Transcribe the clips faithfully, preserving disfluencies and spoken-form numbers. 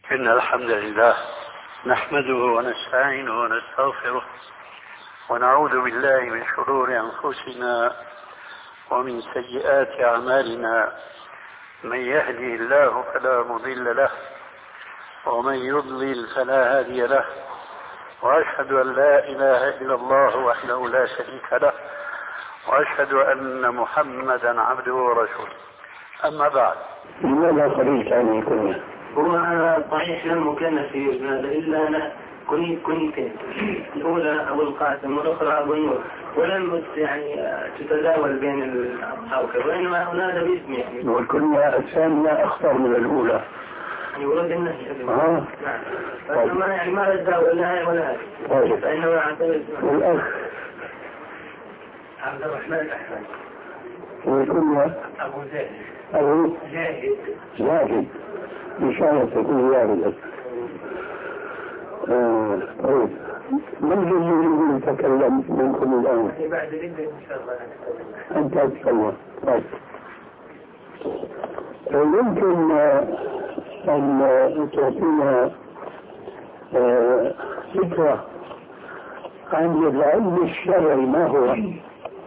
إن الحمد لله نحمده ونستعينه ونستغفره ونعوذ بالله من شرور أنفسنا ومن سيئات أعمالنا. من يهدي الله فلا مضل له ومن يضلل فلا هادي له، وأشهد أن لا إله إلا الله وحده لا شريك له، وأشهد أن محمدا عبده ورسوله. أما بعد، لماذا قليل كان يكون هو صحيح لم مكان في هذا إلا أنا كنت كنت الأولى أبو القاسم والأخرى أبو النور، ولم يعني تتداول بين الأصحاب، وإنما هنا باسمي يعني. والكلمة الثانية أخطر من الأولى. يعني ولد النهي. آه. نعم. فما يعني ما تداول لا ولا هذا. طيب. فإنه يعتبر. والأخ عبد الرحمن الأحمد. والكلمة أبو زيد. أبو زاهد. زاهد. إن شاء الله تكون زاهد. آه. طيب. من الذي يتكلم منكم الآن؟ بعد الإذن إن شاء الله. أنت تتكلم. طيب. يمكن أن تعطينا فكرة عن العلم الشرعي ما هو؟ العلم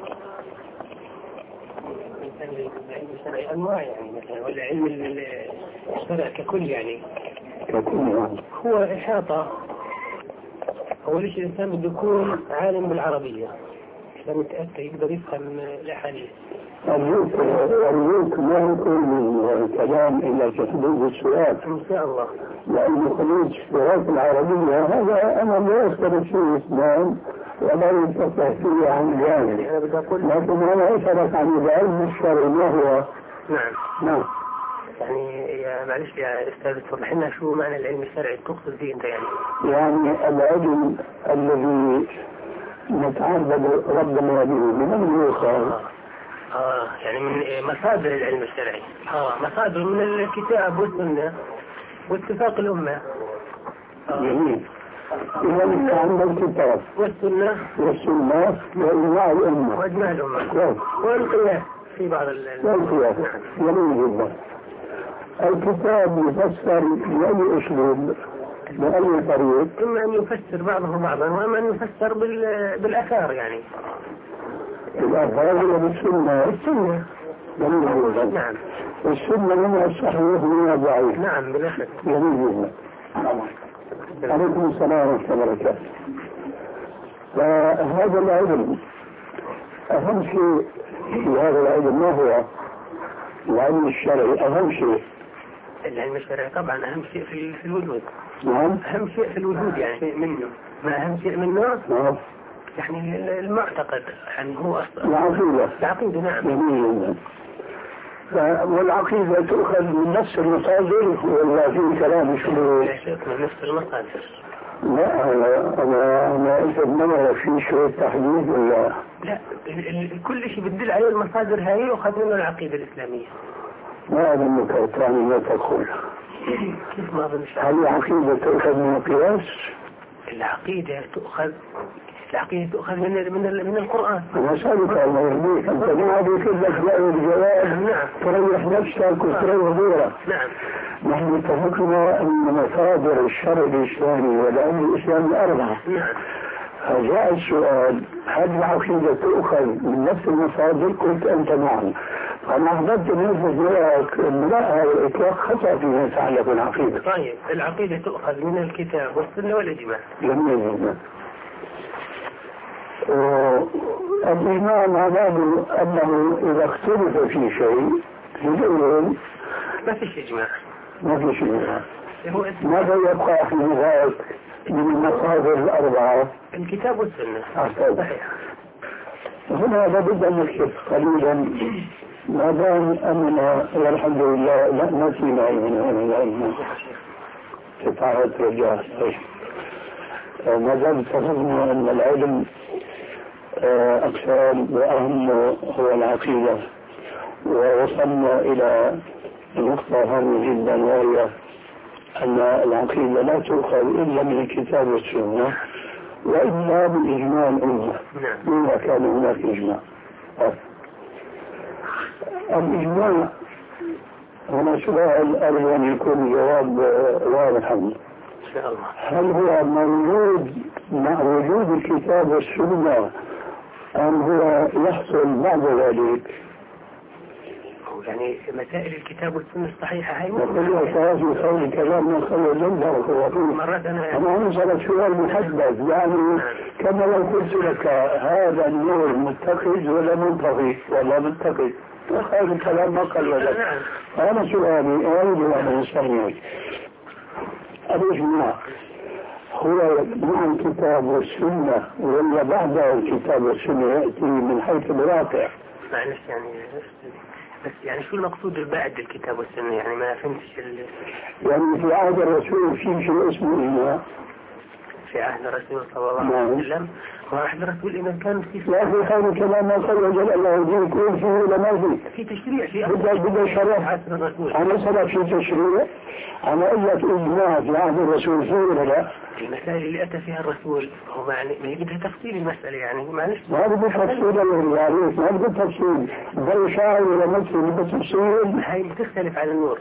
الشرعي أنواع يعني، مثلا والعلم الشرعي ككل يعني ككل يعني هو إحاطة. أول شيء الإنسان بده يكون عالم بالعربية عشان يتأتى يقدر يفهم الأحاديث. أرجوك أرجوك ما يكون من كلام إلا تحديد السؤال إن شاء الله، لأن خروج الشراط العربية هذا أنا لا أذكر فيه إسلام ولا ينتفع فيه عن جانب، لكن أنا أسألك عن العلم الشرعي ما هو؟ نعم نعم. يعني يا معلش يا أستاذ توضح لنا شو معنى العلم الشرعي تقصد فيه أنت يعني؟ يعني العلم الذي نتعبد ربنا به من يؤخذ؟ آه يعني من مصادر العلم الشرعي. آه مصادر من الكتاب والسنة واتفاق الأمة. آه. جميل. إذا أنت عندك الكتاب والسنة والسنة وإجماع الأمة وإجماع الأمة كويس. والقياس في بعض ال والقياس. جميل جدا. الكتاب يفسر بأي أسلوب بأي طريق؟ إما أن يفسر بعضه بعضا وإما أن يفسر بال... بالآثار يعني. الآثار هي بالسنة. السنة. جميل جدا. نعم. السنة منها الصحيح ومنها الضعيف. نعم بلا شك. جميل جدا. عليكم السلام ورحمة الله وبركاته. فهذا العلم أهم شيء في هذا العلم ما هو؟ العلم الشرعي أهم شيء. العلم الشرعي طبعا أهم شيء في في الوجود. نعم. أهم شيء في الوجود يعني منه. ما أهم شيء منه؟ نعم. يعني المعتقد يعني هو أصلا. العقيدة. العقيدة نعم. جميل جدا. والعقيدة تؤخذ من نفس المصادر ولا في كلام شنو؟ لا شك من نفس المصادر. لا أنا أنا أنا إذا ما في شيء تحديد ولا؟ لا كل شيء بتدل عليه المصادر هاي يؤخذ منه العقيدة الإسلامية. ما أظنك أوطاني ما تقول. كيف ما أظن؟ هل العقيدة تؤخذ من القياس؟ العقيدة تؤخذ العقيدة تؤخذ من من من القرآن. أنا سألك الله يهديك أنت ما أبيك لك بقى الجواب. نعم. تريح نفسك وتريح غيرك. نعم. نحن اتفقنا أن مصادر الشرع الإسلامي والعلم الإسلامي أربعة. نعم. فجاء السؤال هل العقيدة تؤخذ من نفس المصادر؟ قلت أنت نعم. فأنا أحببت نفسك لك أن لا هذا الإطلاق خطأ فيما يتعلق بالعقيدة. طيب العقيدة تؤخذ من الكتاب والسنة والإجماع. جميل جدا. الإجماع معناه أنه إذا اختلف في شيء يقول ما فيش إجماع. ما فيش إجماع. هو ماذا يبقى في ذلك من المصادر الأربعة؟ الكتاب والسنة. صحيح. هنا لابد أن نكشف قليلا ما دام أننا والحمد لله لا نسينا من العلم كفاية رجال. ما دام اتفقنا أن العلم أقسام وأهم هو العقيدة، ووصلنا إلى نقطة هامة جدا وهي أن العقيدة لا تؤخذ إلا من الكتاب والسنة وإلا بإجماع الأمة. إذا كان هناك إجماع. الإجماع هنا سؤال أرجو أن يكون جواب واضحا إن شاء الله. هل هو موجود مع وجود الكتاب والسنة أم هو يحصل بعد ذلك؟ يعني مسائل الكتاب والسنة الصحيحة هاي وكل أساس يخلي كلام من خلال الجنة مرات أنا أنا أسألك سؤال محدد يعني كما لو قلت لك هذا النور متخذ ولا منطفي ولا متخذ هذا الكلام ما قال لك. أنا سؤالي أريد أن أسألك الإجماع هو مع الكتاب والسنة ولا بعد الكتاب والسنة يأتي من حيث الواقع؟ معلش يعني بس يعني شو المقصود بعد الكتاب والسنة؟ يعني ما فهمتش ال... يعني في عهد الرسول في شيء اسمه إجماع. في عهد الرسول صلى الله عليه وسلم وعهد الرسول إذا كان في لا في هذا الكلام ما قال وجل الله يجيب كل شيء ولا ما في في تشريع في بدأ بدأ شرع عهد الرسول. أنا سبب في تشريع أنا قلت إجماع في عهد الرسول فيه ولا لا؟ المسائل اللي أتى فيها الرسول هو يعني بدها تفصيل المسألة يعني معلش ما بدي تفصيل الله عليك ما بدي تفصيل بل شاعر ولا نفسي بدي تفصيل هاي بتختلف على النور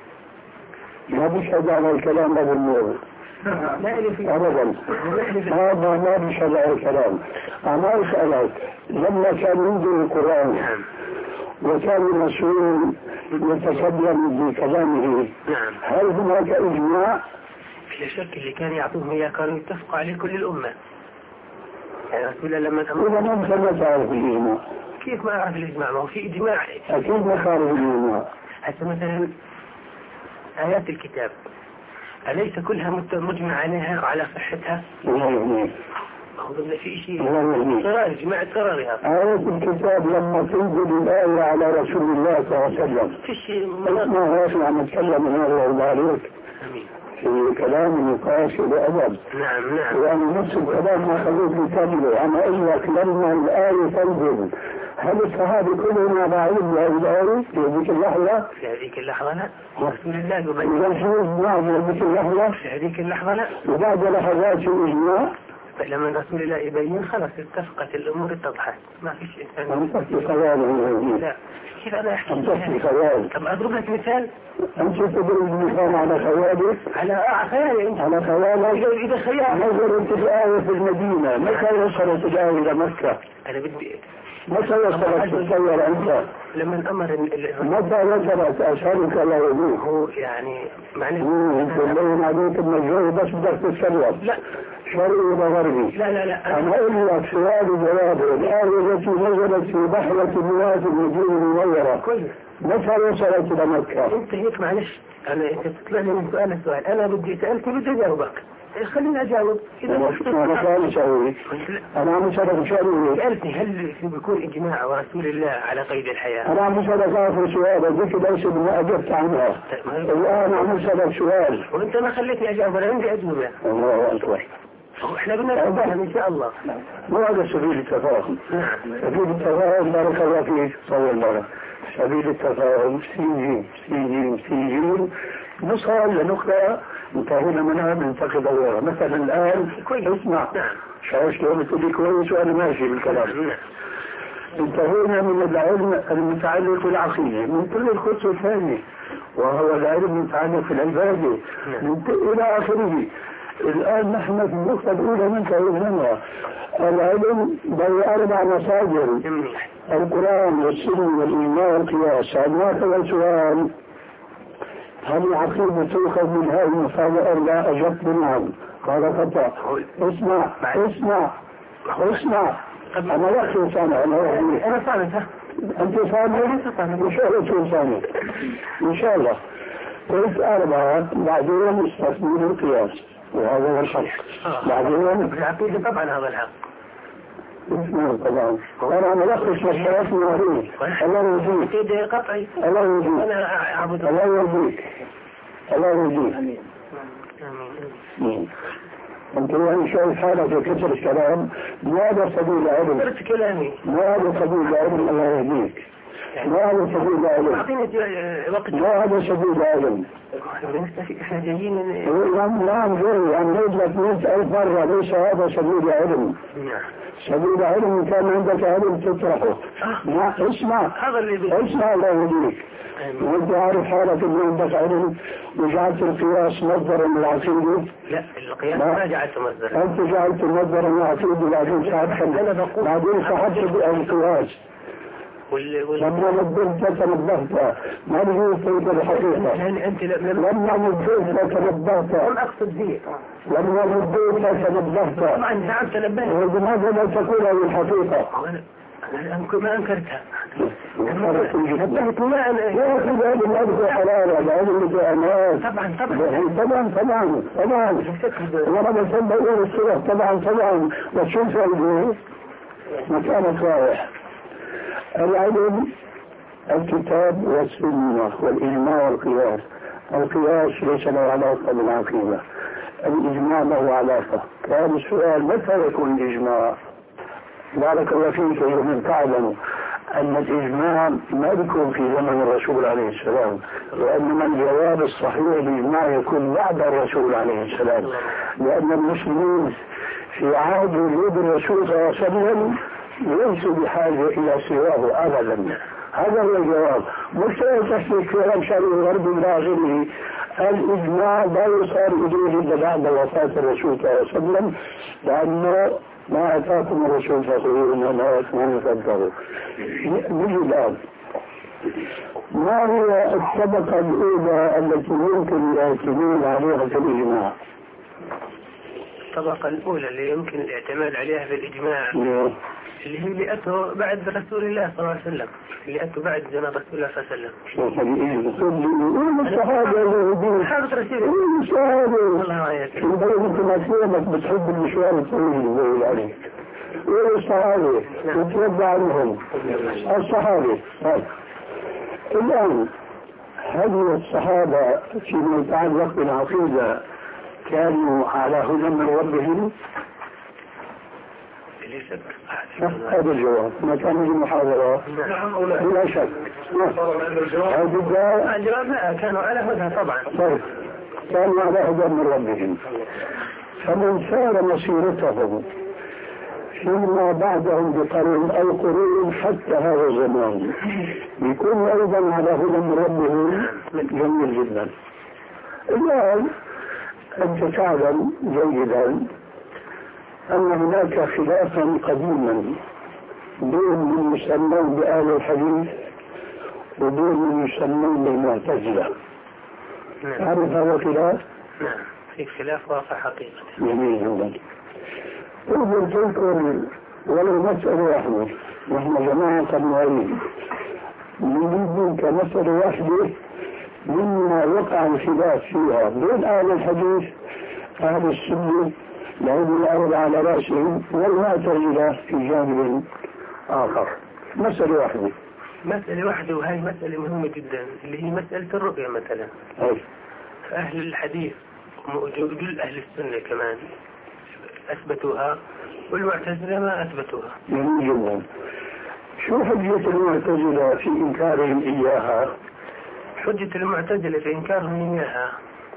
ما بيشهد على الكلام هذا النور لا إلي في أبدا هذا ما بيشهد على الكلام. أنا أسألك لما كان ينزل القرآن وكان الرسول يتكلم بكلامه هل هناك إجماع؟ لا شك اللي كان يعطوهم إياه كانوا يتفقوا عليه كل الأمة. يعني رسول الله لما إذا ما ما تعرف الإجماع كيف ما أعرف الإجماع؟ ما هو في إجماع أكيد ما تعرف الإجماع. حتى مثلا آيات الكتاب أليس كلها مجمع عليها وعلى صحتها؟ الله يهنيك. هو في شيء قرار إجماع قرارها. آيات الكتاب لما تنزل الآية على رسول الله صلى الله عليه وسلم في شيء ما اسمع نتكلم من هذا الله عليك في كلام نقاش وأدب. نعم نعم. يعني نفس الكلام ما خلوه يكمله. أنا أقول لك لما الآية تنزل هل الصحابة كلهم يضعون بهذه الآية في هذيك اللحظة؟ في هذيك اللحظة لا. رسول الله يبين. إذا شو إجماع في هذيك اللحظة؟ في هذيك اللحظة لا. وبعد لحظات شو إجماع؟ لما رسول الله يبين خلاص اتفقت الأمور اتضحت ما في شيء ثاني. أنت في خيال. لا. كيف أنا أحكي؟ أنت في خيال. طب أضرب لك مثال. أنت تضرب المثال على خيالك؟ على خيالي أنت. على خيالك. إذا خيال. نزلت الآية في المدينة متى وصلت الآية إلى مكة؟ أنا بدي. متى وصلت تتصور أنت؟ لما أمر متى وصلت أسألك لا يجوز. هو يعني معنى. أنت اللي عليك المجهول بس بدك تتصور. لا. شرعي وغربي. لا لا لا. أنا أقول لك سؤال وجواب. الآية التي نزلت في بحرة المياه المدينة المنورة. كويس. متى وصلت إلى مكة؟ أنت هيك معلش أنا أنت تطلع لي من سؤال السؤال أنا بدي سألت بدي أجاوبك خليني أجاوب. إذا أنا كان أسوي أنا عم أسألك سؤال. سألتني هل بيكون إجماع ورسول الله على قيد الحياة؟ أنا عم أسألك آخر سؤال أديك ليس بما أجبت عنها. الآن عم أسألك سؤال. وأنت ما خليتني أجاوب أنا عندي أجوبة. الله أكبر. احنا بدنا نتفاهم ان شاء الله. مو هذا سبيل التفاهم. سبيل التفاهم بارك الله فيك صلى الله. سبيل التفاهم سيجين سيجين سيجين نصل لنقطة انتهينا منها بننتقد غيرها. مثلا الآن اسمع شايف شلون تقول كويس وأنا ماشي بالكلام. انتهينا من العلم المتعلق بالعقيدة ننتقل الخطوة الثانية وهو العلم المتعلق بالعبادة إلى آخره. الآن نحن في النقطة الأولى منتهي منها. العلم بين أربع مصادر القرآن والسنة والإيمان والقياس. هذا سؤال هل العقيدة تؤخذ من هذه المصادر لا؟ أجبت نعم. قال خطأ. اسمع اسمع اسمع أنا لا سامع أنا أنا سامع. أنت سامع؟ إن شاء الله تكون سامع إن شاء الله. قلت أربعة بعدين استثنين القياس وهذا هو الحق. بعدين العقيدة طبعا هذا الحق. اسمع طبعا. أنا ملخص مشكلات معروف. الله يهديك. عقيدة قطعي. الله يهديك. أنا أعبد الله يهديك. الله يهديك. آمين. آمين. أنت يعني شايف حالك في كثر الكلام ما هذا سبيل العلم. قلت كلامي. ما هذا سبيل العلم. الله يهديك. ما هذا سبيل علم. أعطيني وقت. ما هذا سبيل علم. إحنا جايين. نعم نعم جاي عم نجلس مئة ألف مرة. ليس هذا سبيل علم. سبيل علم كان عندك علم تطرحه. ما اسمع. هذا اللي اسمع الله يهديك. وانت عارف حالك ان عندك علم وجعلت القياس مصدرا للعقيدة. لا القياس ما جعلته مصدرا. انت جعلت مصدرا للعقيدة بعدين سحبت بعدين سحبت القياس. لما نبهت تنبهت ما بيجوز تلك الحقيقة. لما نبهت تنبهت. لم أقصد ذي. لما نبهت تنبهت. طبعا نعم تنبهت. ولماذا لا تقول هذه الحقيقة؟ أنا ما أنكرتها. نبهت نبهت ما أنا. يا أخي هذه الأرض حلالة هذه الجامعات. طبعا طبعا. طبعا طبعا طبعا. وأنا بسمى إيه الصورة طبعا طبعا وتشوف هذه مكانك رايح. العلم الكتاب والسنة والإجماع والقياس. القياس ليس له علاقة بالعقيدة. الإجماع له علاقة. كان السؤال متى يكون الإجماع؟ بارك الله فيك من تعلم أن الإجماع ما يكون في زمن الرسول عليه السلام، وإنما الجواب الصحيح الإجماع يكون بعد الرسول عليه السلام، لأن المسلمين في عهد وجود الرسول صلى الله عليه وسلم ليسوا بحاجة إلى سواه أبدا. هذا هو الجواب. مش تحكي كلام شرعي غربي إلى آخره. الإجماع لا يصار إليه إلا بعد وفاة الرسول صلى الله عليه وسلم، لأنه ما أتاكم الرسول فخذوه وما أتاكم فانتهوا. نجي الآن ما هي الطبقة الأولى التي يمكن الاعتماد عليها في الإجماع؟ الطبقة الأولى اللي يمكن الاعتماد عليها في الإجماع اللي هي اللي أتوا بعد رسول الله صلى الله عليه وسلم، اللي أتوا بعد زمن رسول الله صلى الله عليه وسلم. شوف اللي الصحابة اللي صحابة رسول الله الصحابة الله عليك. انت ما تفهمك بتحب المشوار الطويل زي عليك. ايه الصحابة وتربى عنهم الصحابة. الآن هذه الصحابة فيما يتعلق بالعقيدة كانوا على هدى من ربهم؟ هذا الجواب. ما كان في المحاضرة بلا شك. الجواب لا كانوا على هدى طبعا. طيب كانوا على هدى من ربهم. فمن سار مسيرتهم فيما بعدهم بقرن أو قرون حتى هذا الزمان يكون أيضا على هدى من ربهم. جميل جدا. الآن أنت تعلم جيدا أن هناك خلافا قديما بين من يسمون بأهل الحديث وبين من يسمون بالمعتزلة. تعرف هذا الخلاف؟ نعم في خلاف واقع حقيقة. جميل جدا. أريد تذكر ولو مسألة واحدة. نحن جماعة قبلين نريد منك مسألة واحدة مما وقع الخلاف فيها بين أهل الحديث أهل السنة لهم الأرض على رأسهم والمعتزلة في جانب آخر. مسألة واحدة. مسألة واحدة وهي مسألة مهمة جدا اللي هي مسألة الرؤية مثلا. أي. فأهل الحديث وجل أهل السنة كمان أثبتوها والمعتزلة ما أثبتوها. جميل جدا. شو حجة المعتزلة في إنكارهم إياها؟ حجة المعتزلة في إنكارهم إياها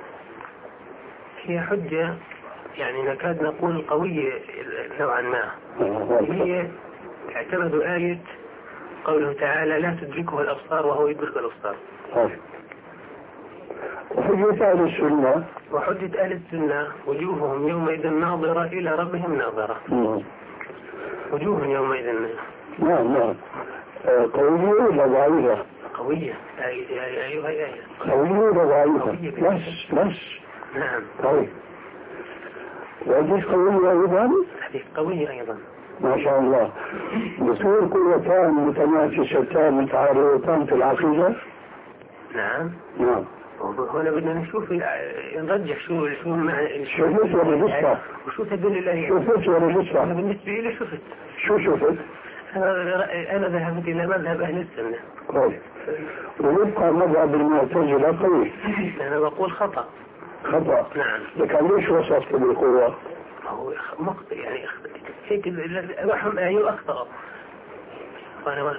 هي حجة يعني نكاد نقول قوية نوعا ما. هي اعتمدوا آية قوله تعالى لا تدركه الأبصار وهو يدرك الأبصار. وحجة أهل السنة وحجة أهل السنة وجوههم يومئذ ناظرة إلى ربهم ناظرة. وجوه يومئذ. نعم نعم. قوية ولا ضعيفة؟ قوية. أيها آية. قوية ولا ضعيفة؟ بس بس. نعم. طيب. وهذه قوية أيضا؟ هذه قوية أيضا. ما شاء الله. بصير قوتان متنافستان متعارضتان في العقيدة؟ نعم. نعم. هنا بدنا نشوف نرجح شو شو معنى شفت ولا لسه؟ وشو تدل الله. شفت ولا لسه؟ أنا بالنسبة لي شفت. شو شفت؟ أنا أنا ذهبت إلى مذهب أهل السنة. طيب. ويبقى مذهب المعتزلة قوي. أنا بقول خطأ. خطأ. نعم. لكن ليش وصفت بالقوة؟ هو مقطع يعني هيك الواحد أيوه أخطأ. أنا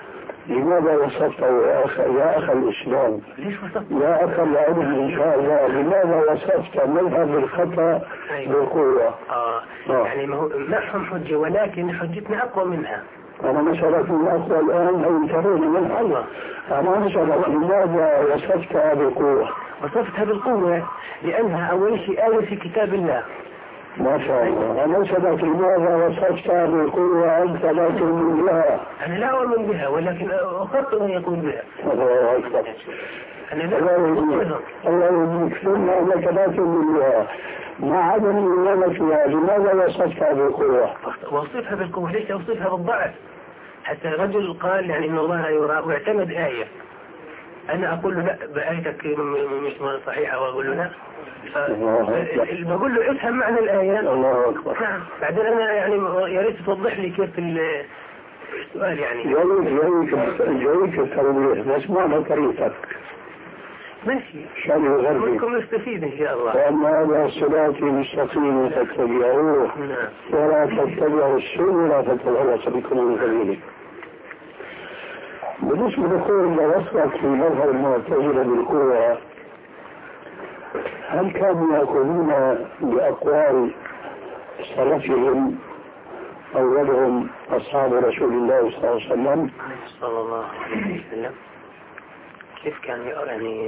لماذا وصفته يا أخ يا أخ الإسلام؟ ليش وصفت؟ يا أخ العلم إن شاء الله، لماذا وصفت مذهب الخطأ بالقوة؟ آه. آه يعني ما هو معهم حجة ولكن حجتنا أقوى منها. أنا مسألة من أقوى الآن أو انتهينا منها. الله. أنا مسألة لماذا وصفتها بالقوة؟ وصفتها بالقوة لأنها أول شيء آية في كتاب الله. ما شاء الله. أنا مسألة لماذا وصفتها بالقوة أنت لا تؤمن بها؟ أنا لا أؤمن بها ولكن أخطط أن يكون بها. الله أكبر. أنا لا أؤمن. الله يكفرنا أنك لا تؤمن بها مع عدم إيمانك بها، لماذا وصفتها بالقوة؟ وصفها بالقوة ليس وصفها بالضعف. حتى رجل قال يعني إن الله يرى واعتمد آية، أنا أقول له لا بآيتك مش صحيحة وأقول له لا، بقول له افهم معنى الآية. الله أكبر. نعم. بعدين أنا يعني يا ريت توضح لي كيف السؤال يعني. جايك جايك جايك التوضيح بس معنى طريقتك. ماشي. شان يغربي. منكم نستفيد إن شاء الله. وأن هذا صراطي مستقيم فاتبعوه ولا تتبعوا السبل فتفرق بكم عن سبيله. بالنسبة لقول وصفك في مذهب المعتزلة بالقوة، هل كانوا يأخذون بأقوال سلفهم أولهم أصحاب رسول الله صلى الله عليه وسلم؟ صلى الله عليه وسلم. كيف كان يعني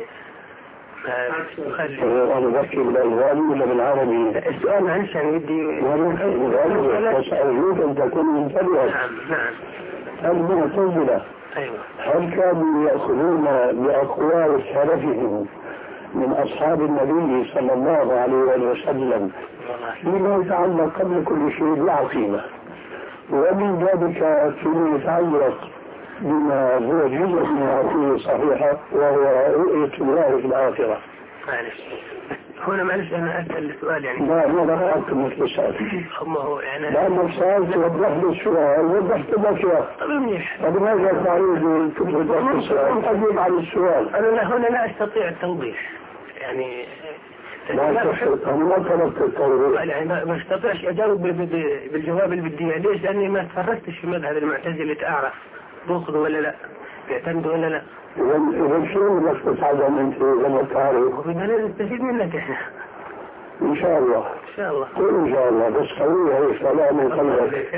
أنا بحكي بالألغاني ولا بالعربي؟ السؤال معلش يعني بدي أسألوك أن تكون منتبها. نعم نعم. المعتزلة أيوة. هل كانوا يأخذون بأقوال سلفهم من أصحاب النبي صلى الله عليه وسلم فيما يتعلق قبل كل شيء بالعقيدة، ومن ذلك فيما يتعلق بما هو جزء من العقيدة الصحيحة وهو رؤية الله في الآخرة؟ معلش هنا معلش أنا أسأل السؤال يعني. لا ما رأيت مثل السؤال. ما هو يعني. لأن السؤال توضح لي السؤال وضحت لك إياه. طب منيح. طب ماذا تعيد توضح السؤال؟ أجيب على السؤال. أنا لا هنا لا أستطيع التوضيح يعني. لا أستطيع. أنا ما طلبت التوضيح. يعني ما أستطيعش أجاوب بالجواب اللي بدي إياه. ليش؟ لأني ما تفرجتش في مذهب المعتزلة أعرف بأخذ ولا لا، بيعتمد ولا لا. إذا شو بدك تتعلم أنت لما تعرف؟ وبدنا نستفيد منك إحنا. إن شاء الله. إن شاء الله. قل إن شاء الله بس خليها هي صلاة من قلبك.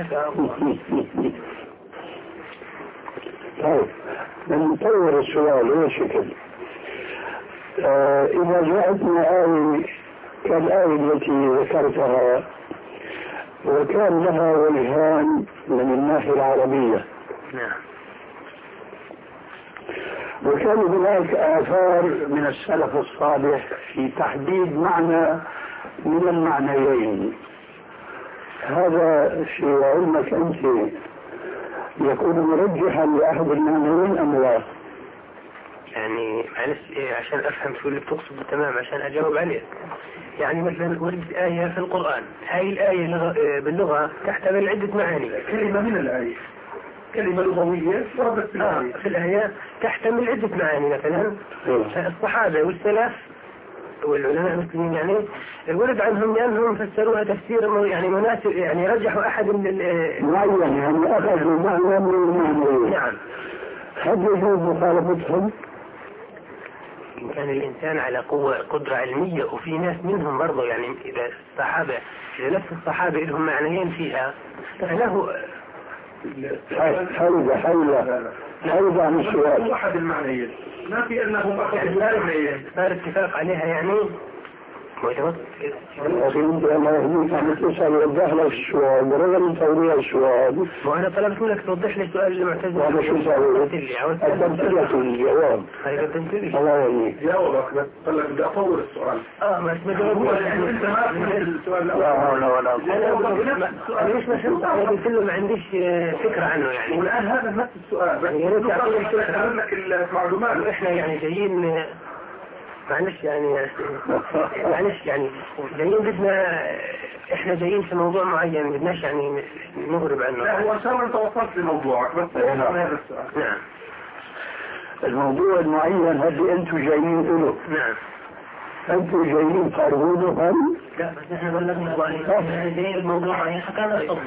طيب نطور السؤال إيه شكل؟ آه إذا جاءتنا آية كالآية التي ذكرتها وكان لها وجهان من الناحية العربية. نعم. وكان هناك آثار من السلف الصالح في تحديد معنى من المعنيين. هذا في علمك أنت يكون مرجحا لأحد المعنيين أم لا؟ يعني معلش إيه عشان أفهم شو اللي بتقصده تمام عشان أجاوب عليه. يعني مثلا وردت آية في القرآن، هاي الآية باللغة تحتمل عدة معاني. كلمة من الآية كلمة لغوية وردت في الآية. آه في الآية تحتمل عدة معاني. مثلا الصحابة والسلف والعلماء المسلمين يعني ورد عنهم لأنهم فسروها تفسير يعني مناسب، يعني رجحوا أحد من معين يعني أخذوا معنى من المعنى. نعم. هل يجوز مخالفتهم؟ إن كان الإنسان على قوة قدرة علمية، وفي ناس منهم برضه يعني إذا الصحابة إذا نفس الصحابة لهم معنيين فيها فله حيدة حيدة حيدة عن السؤال. أحد المعنيين ما في أنهم أخذوا يعني صار اتفاق عليها يعني. لكن أنت أنا يهديك عم تسأل وضح لك السؤال برغم توضيح السؤال. وأنا طلبت منك توضح لي سؤال المعتزلة. وأنا شو سأقول؟ قدمت لك الجواب. هاي قدمت لي. الله يهديك. جاوبك بس قال لك بدي أطور السؤال. آه ما اسمه جواب. يعني أنت ما فهمت السؤال. لا حول ولا قوة. أنا ليش ما شفت أنا قلت له ما عنديش فكرة عنه يعني. والآن هذا نفس السؤال. بس يا ريت تعطيني فكرة. لك المعلومات. وإحنا يعني جايين معلش يعني معلش يعني جايين بدنا احنا جايين في موضوع معين بدناش يعني نغرب عنه. لا هو ان شاء الله انت وصلت لموضوعك بس هذا السؤال. نعم. الموضوع المعين هذي انتم جايين له. نعم. انتم جايين تقربونه هم؟ لا بس احنا بلغنا الله جايين الموضوع معين حكانا تفضل.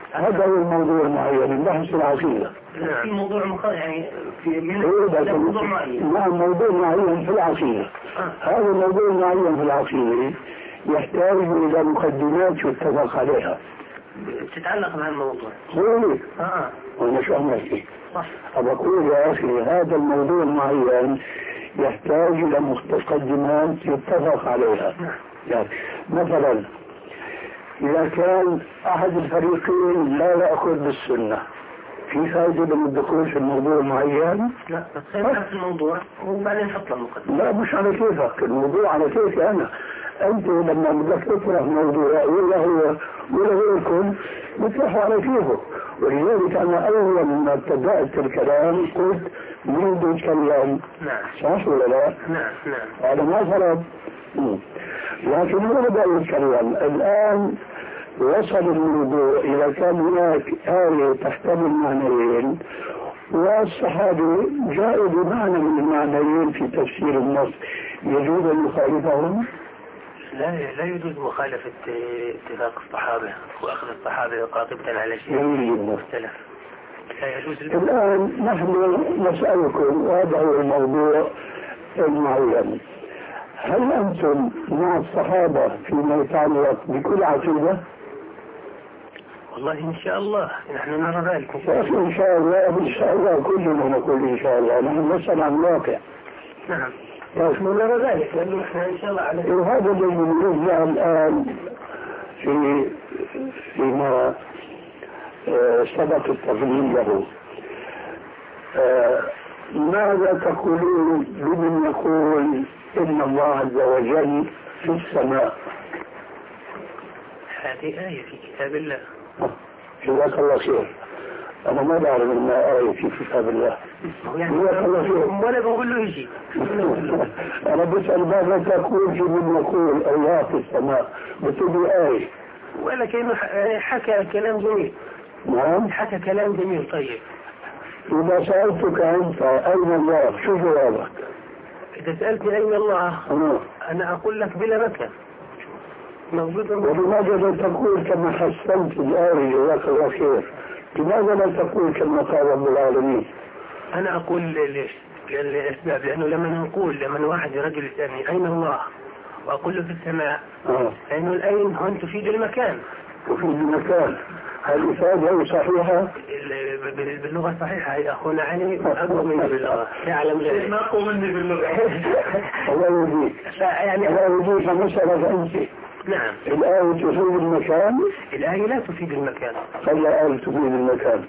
هذا هو الموضوع المعين البحث العقيدة. في موضوع مخ... يعني في من إيه موضوع معين. نعم موضوع معين في العقيدة. آه. هذا الموضوع المعين في العقيدة يحتاج إلى مقدمات يتفق عليها. تتعلق بهذا الموضوع. هو اه وانا شو عملت؟ صح. أقول يا أخي هذا الموضوع المعين يحتاج إلى مقدمات يتفق عليها. يعني مثلا إذا كان أحد الفريقين لا يأخذ بالسنة في فائدة من الدخول في الموضوع معين؟ لا بس خلينا في الموضوع وبعدين نحط له مقدمة. لا مش على كيفك الموضوع على كيفي أنا. أنت لما بدك تطرح موضوع ولا هو ولا هو الكل بتطرحه على كيفه. ولذلك أنا أول ما ابتدأت الكلام قلت مين بده يتكلم؟ نعم. صح ولا لا؟ نعم نعم. هذا ما فرض. لكن هو بدأ يتكلم الآن وصل الموضوع إذا كان هناك آية تحتمل معنيين والصحابي جاءوا بمعنى من المعنيين في تفسير النص يجوز أن يخالفهم؟ لا لا يجوز مخالفة اتفاق الصحابة وأخذ الصحابة قاطبة على شيء مختلف. لا يجوز. الآن نحن نسألكم وهذا هو الموضوع المعين. هل أنتم مع الصحابة فيما يتعلق بكل عقيدة؟ والله إن شاء الله نحن نرى ذلك. إن شاء الله إن شاء الله كلنا نقول إن شاء الله نحن نسأل عن الواقع. نعم. نحن نرى ذلك لأنه نحن إن شاء الله على. وهذا الذي نرجع الآن في فيما سبق التفضيل له. ماذا تقولون لمن يقول إن الله عز وجل في السماء؟ هذه آية في كتاب الله. جزاك الله خير. أنا ما بعرف إن آية في كتاب الله. جزاك الله خير. ولا بقول له شيء. أنا بسأل ماذا تقول في من يقول الله في السماء؟ بتقول آية. ولا كأنه حكى كلام جميل. نعم. حكى كلام جميل. طيب. إذا سألتك أنت أين الله شو جوابك؟ إذا سألتني أين الله أنا, أنا أقول لك بلا مكان موجود. ولماذا لا تقول كما حسنت الآية جزاك الله خير؟ لماذا لا تقول كما قال رب العالمين؟ أنا أقول ليش؟ للأسباب لأنه لما نقول لما واحد رجل يسألني أين الله وأقول له في السماء آه. لأنه الأين هون تفيد المكان. تفيد المكان. هل الإفادة صحيحة؟ باللغة الصحيحة يا أخونا علي أقوى مني باللغة يعلم ذلك. ما أقوى مني باللغة. الله يجيك. يعني الله يجيك مسألة أنت. نعم. الآية تفيد المكان؟ الآية لا تفيد المكان. قال الآية تفيد المكان.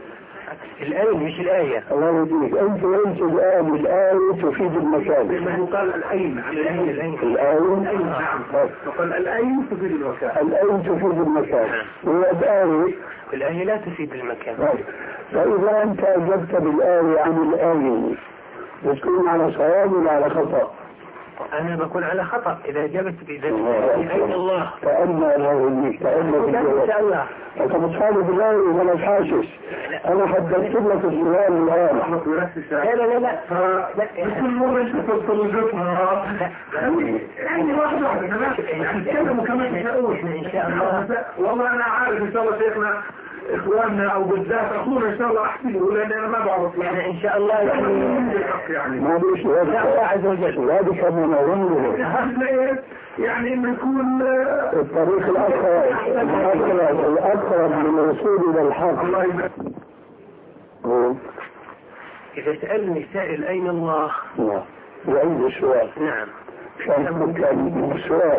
الآية مش الآية. الله يجيك. أنت وأنت الآن الآية تفيد المكان. ما قال الأين. الآية الآية. الآية. نعم. وقال الأين تفيد المكان. الآية تفيد المكان. والآية. الآية لا تفيد المكان. فإذا أنت أجبت بالآية عن الآية بتكون على صواب ولا على خطأ؟ أنا بكون على خطأ إذا جبت إذا أين الله. تأمل له منك تأمل في الجواب. إن شاء الله. أنت متخالف بالآية ولا حاسس؟ أنا حددت لك السؤال الآن. لا لا لا لا. كل مرة أنت تدخل جبهة. يعني واحد واحد يعني تكلموا كمان تقول إن شاء الله. والله أنا عارف إن شاء الله شيخنا إخواننا أو بالذات أخونا إن شاء الله أحسنه لأن أنا ما بعرف. يعني إن شاء الله يعني ما بيش الله عز وجل ذلك من أظنه يعني إنه يكون الطريق الأقرب الأقرب الأقرب من الوصول إلى الحق. الله يبارك. إذا سألني سائل أين الله؟ نعم. يعيد السؤال. نعم. كان كان السؤال.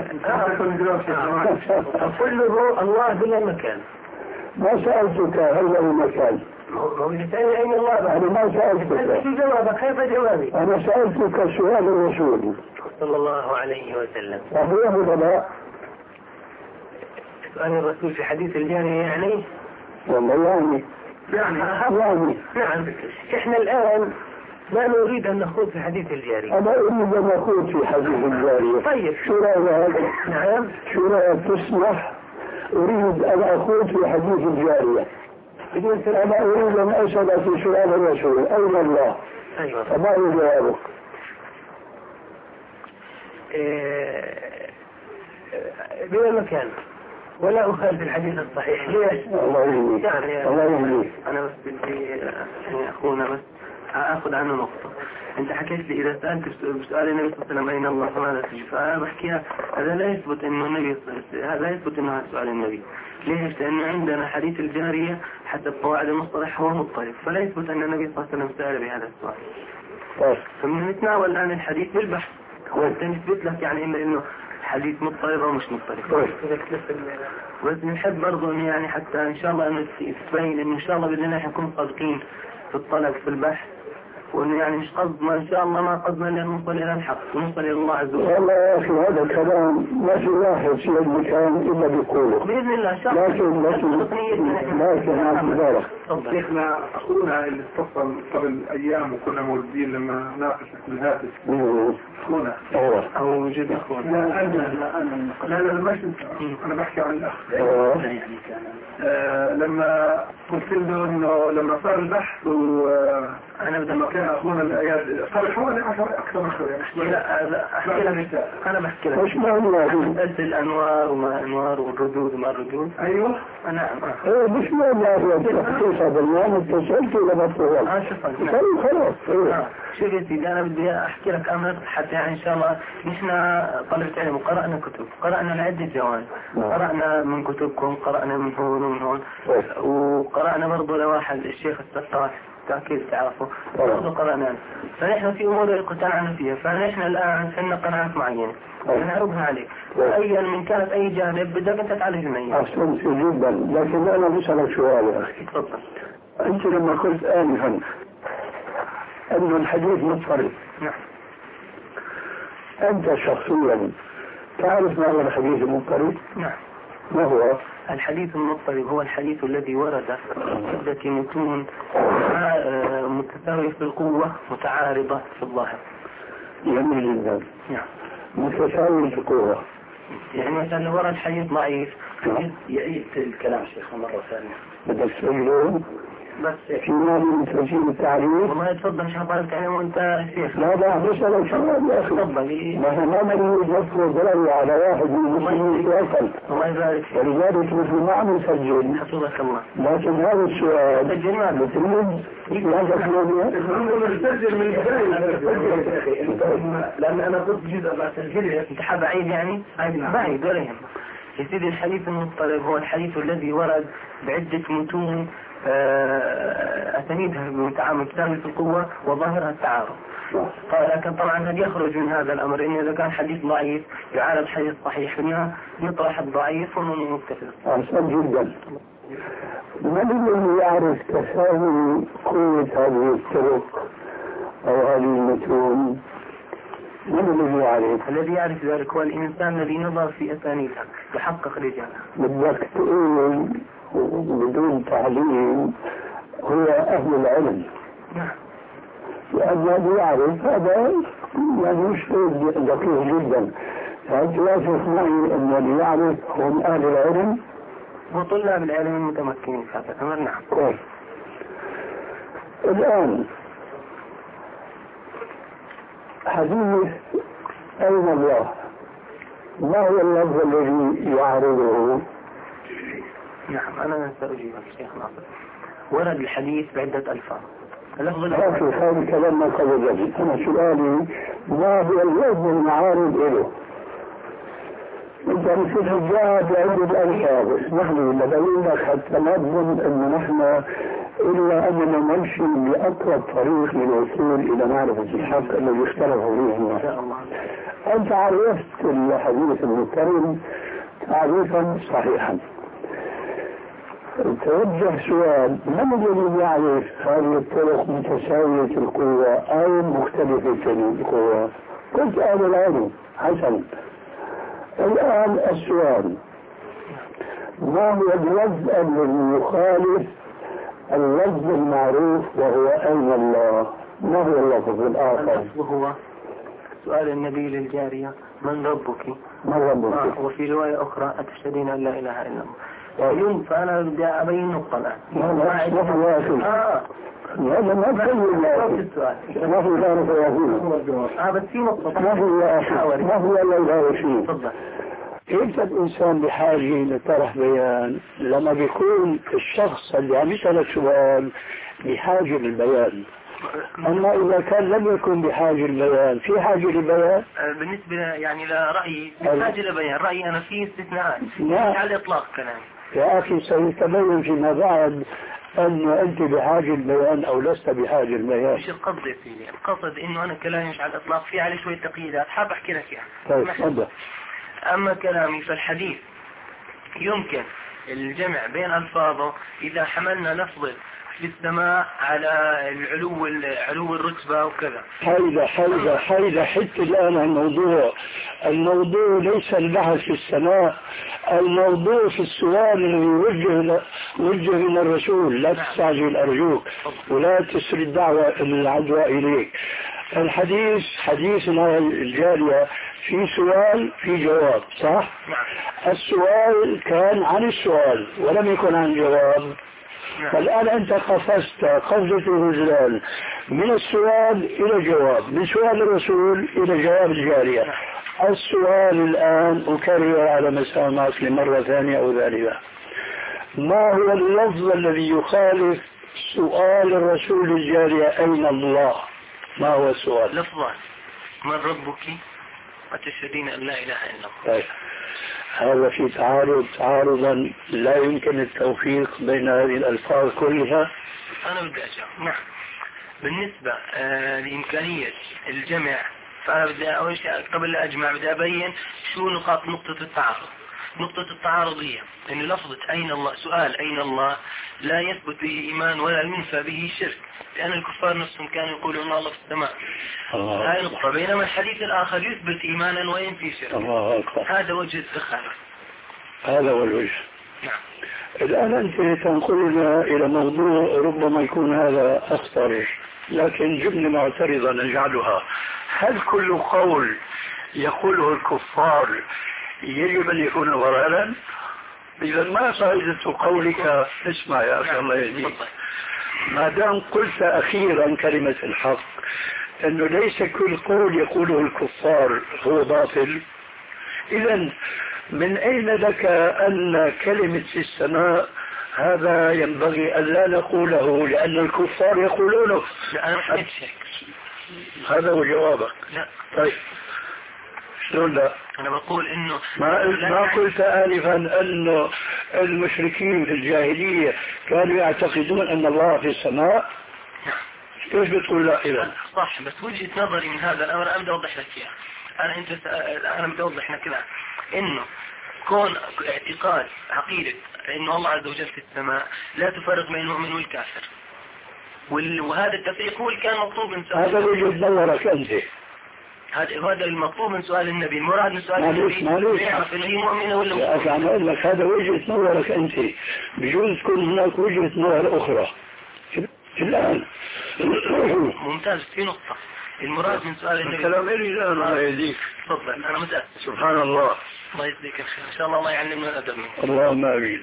أقول له الله بلا مكان. ما سألتك هل له مكان؟ هو يسألني أين الله؟ أنا ما سألتك. شو جوابك؟ كيف جوابي؟ أنا سألتك سؤال الرسول صلى الله عليه وسلم. صحيح ولا لا؟ سؤال الرسول في حديث الجارية يعني؟ والله يعني يعني يعني نعم. إحنا الآن لا نريد أن نخوض في حديث الجارية. أنا أريد أن أخوض في حديث الجارية. طيب. شو رأيك؟ نعم. شو رأيك تسمح؟ أريد أن أخوض في حديث الجارية. أنا أريد أن أسأل في سؤال الرسول أين الله؟ أيوة. فما هو جوابك؟ إيه... بلا مكان. ولا أخالف الحديث الصحيح. ليش؟ الله يهديك يعني الله يهديك. أنا بس بدي يعني أخونا بس أخذ عنه نقطة. أنت حكيت لي إذا سألت بسؤال النبي صلى الله عليه وسلم أين الله فماذا تجيب؟ فأنا بحكيها هذا لا يثبت إنه النبي هذا لا يثبت إنه هذا سؤال النبي. ليش؟ لأنه عندنا حديث الجارية حسب قواعد المصطلح هو مضطرب، فلا يثبت أن النبي صلى الله عليه وسلم سأل بهذا السؤال. طيب. فبنتناول الآن الحديث بالبحث وأنت نثبت لك يعني إلا إنه حديث مضطرب أو مش مضطرب. بس نحب برضو إن يعني حتى إن شاء الله إنه تبين إن شاء الله بإذن الله حنكون صادقين في الطلب في البحث، وإنه يعني مش قصدنا إن شاء الله ما قصدنا إلا نوصل إلى الحق ونوصل إلى الله عز وجل. والله يا أخي هذا الكلام ما في واحد في المكان إلا بيقوله بإذن الله إن شاء الله. لكن لكن لكن ما في ذلك. شيخنا أخونا اللي اتصل قبل أيام وكنا موجودين لما ناقشت الهاتف. أخونا. أيوه. أو وجد أخونا. لا أنا لا أنا لا لا مش أنا بحكي عن الأخ. أيوه. يعني كان آه لما قلت له إنه لما صار البحث وأنا لما كان أخونا الآيات صار حوالي عشر أكثر من خير. لا أحكي لك أنا بحكي لك. وش معنى أنت الأنوار وما أنوار والردود وما الردود. أيوه. نعم. إيه مش معنى يا تخصيص هذا اليوم اتصلت ولا ما اتصلت؟ آه شوف. طيب خلاص. آه شوف يا سيدي أنا بدي أحكي لك أمر حتى يعني إن شاء الله نحن طلبة علم وقرأنا كتب، قرأنا لعدة جوانب، قرأنا من كتبكم، قرأنا من هون ومن هون، وقرأنا برضو لواحد الشيخ السقاف تأكيد تعرفه برضو قرأنا، فنحن في أمور اقتنعنا فيها، فنحن الآن عندنا قناعات معينة نعرضها عليك، أيا من كانت أي جانب بدك أنت تعالجنا إياه. أحسنت جدا، لكن أنا بسألك سؤال يا أخي. تفضل. أنت لما قلت آنفا أن الحديث مضطرب. نعم. أنت شخصيا تعرف ما هو الحديث المضطرب؟ نعم. ما هو؟ الحديث المضطرب هو الحديث الذي ورد عدة متون متساوية في القوة متعارضة في الظاهر. جميل جدا. نعم. متساوي في القوة. يعني مثلا لو ورد حديث ضعيف يعيد الكلام شيخ مرة ثانية. بدك تسأله؟ بس في مال من تسجيل التعريف؟ والله تفضل مش هطالب تعليم وانت شيخ. لا لا بسألك سؤال يا أخي. تفضل. ما هو ما مريض يذكر ضرر على واحد من المسلمين في أقل. الله يبارك فيك. ولذلك مثل ما عم نسجل. حفظك الله. لكن هذا السؤال سجل ما بتريد يجب نسجل من البداية. لأن أنا قلت جزء ما سجل أنت حاب بعيد يعني بعيد ولا يهم. يا سيدي الحديث المضطرب هو الحديث الذي ورد بعدة متون أسانيدها متساوية في القوة وظاهرها التعارض. لكن طبعا قد يخرج من هذا الأمر إنه إذا كان حديث ضعيف يعارض حديث صحيح هنا نطرح الضعيف ونتفق. أحسن جدا. من الذي يعرف تساوي قوة هذه الطرق أو هذه المتون؟ من الذي يعرف؟ الذي يعرف ذلك هو الإنسان الذي نظر في أسانيدها يحقق رجالها. بدك تقول بدون تعليم هو أهل العلم. نعم. لأن الذي يعرف هذا يعني مش دقيق جدا. هل توافق معي أن الذي يعرف هم أهل العلم؟ وطلاب العلم المتمكنين في هذا الأمر. نعم. كويس. الآن حديث أين الله ما هو اللفظ الذي يعرضه؟ نعم أنا سأجيبك شيخ ناصر. ورد الحديث بعدة ألفاظ. اللفظ الأول هذا الكلام ما قبل. أنا سؤالي ما هو اللفظ المعارض له؟ أنت مثل الجواب بعدة ألفاظ. اسمح لي لبين لك حتى نضمن أن نحن إلا أننا نمشي بأقرب طريق للوصول إلى معرفة الحق الذي اختلفوا فيه الناس. أنت عرفت الحديث المضطرب تعريفا صحيحا. توجه سؤال من الذي يعرف هذه الطرق متساوية القوة أو مختلفة القوة؟ قلت أهل العلم. حسنا. الآن السؤال ما هو اللفظ الذي يخالف اللفظ المعروف وهو أين الله؟ ما هو اللفظ الآخر؟ اللفظ هو سؤال النبي للجارية من ربك؟ من ربك؟ آه وفي رواية أخرى أتشهدين أن لا إله إلا الله. يوم فأنا بدي أبين نقطة الآن. ما هو يا أخي؟ آه هذا ما تقول يا أخي. ما هو ذلك يا أخي؟ آه بس في نقطة. ما هو يا أخي؟ ما هو لا إله إلا الله؟ تفضل. كيف الإنسان بحاجة لطرح بيان لما بيكون الشخص اللي عم يسألك سؤال بحاجة للبيان؟ أما إذا كان لم يكن بحاجة للبيان في حاجة للبيان؟ بالنسبة يعني لرأيي بحاجة لبيان، رأيي أنا فيه استثناءات لا على الإطلاق كلامي يا أخي سيتبين فيما بعد أن أنت بحاجة للبيان أو لست بحاجة للبيان. مش القصد يا سيدي، القصد إنه أنا كلامي مش على الإطلاق، في عليه شوية تقييدات حاب أحكي لك إياها. طيب تفضل. أما كلامي فالحديث يمكن الجمع بين ألفاظه إذا حملنا لفظ في السماء على العلو علو الرتبة وكذا. حيدة حيدة حيدة حتى الآن الموضوع الموضوع ليس البحث في السماء، الموضوع في السؤال الذي وجه وجه من الرسول. لا تستعجل أرجوك ولا تسري الدعوة العدوى إليك. الحديث حديثنا الجارية في سؤال في جواب صح؟ نعم. السؤال كان عن السؤال ولم يكن عن جواب. فالآن أنت قفزت قفزة الرجلان من السؤال إلى جواب، من سؤال الرسول إلى جواب الجارية. السؤال الآن أكرر على مسامعك لمرة ثانية أو ثالثة، ما هو اللفظ الذي يخالف سؤال الرسول الجارية أين الله؟ ما هو السؤال؟ لفظان، من ربك وتشهدين أن لا إله إلا الله. طيب هذا في تعارض تعارضا لا يمكن التوفيق بين هذه الألفاظ كلها. أنا بدي أجاوب. نعم. بالنسبة آه لإمكانية الجمع فأنا بدي أول شيء قبل لا أجمع بدي أبين شو نقاط نقطة التعارض. نقطة التعارض هي أن لفظة أين الله، سؤال أين الله لا يثبت به إيمان ولا ينفى به شرك، لأن الكفار نفسهم كانوا يقولون أن الله في السماء. هاي نقطة. بينما الحديث الآخر يثبت إيمانا وينفي شرك. الله أكبر. هذا وجه التخالف. هذا هو الوجه. نعم. الآن أنت تنقلنا إلى موضوع ربما يكون هذا أخطر، لكن جملة معترضة نجعلها: هل كل قول يقوله الكفار يجب أن يكون ضلالا؟ إذا ما فائدة قولك؟ اسمع يا أخي الله يهديك، ما دام قلت أخيرا كلمة الحق أنه ليس كل قول يقوله الكفار هو باطل، إذا من أين لك أن كلمة في السماء هذا ينبغي أن لا نقوله لأن الكفار يقولونه؟ لا أنا مش هيك. هذا هو جوابك. لا. طيب شلون لا؟ أنا بقول إنه ما ما قلت آنفا أنه المشركين في الجاهلية كانوا يعتقدون أن الله في السماء؟ كيف بتقول لا إذا؟ صح، بس وجهة نظري من هذا الأمر أنا بدي أوضح لك إياه. أنا أنت أنا بدي أوضح لك كذا إنه كون اعتقاد عقيدة إنه الله عز وجل في السماء لا تفرق بين المؤمن والكافر، وهذا التفريق هو اللي كان مطلوب من سؤال. هذا وجهة نظرك أنت. هذا هذا المطلوب من سؤال النبي، المراد من سؤال النبي يعرف إنه هي مؤمنة ولا يا أخي عم أقول لك هذا وجهة نظرك أنت، بجوز تكون هناك وجهة نظر أخرى الآن. ممتاز. في نقطة المراد من سؤال النبي. الكلام إلي الآن الله يهديك. تفضل. أنا متأسف. سبحان الله. الله يجزيك الخير، إن شاء الله الله يعلمنا الأدب منك. اللهم آمين.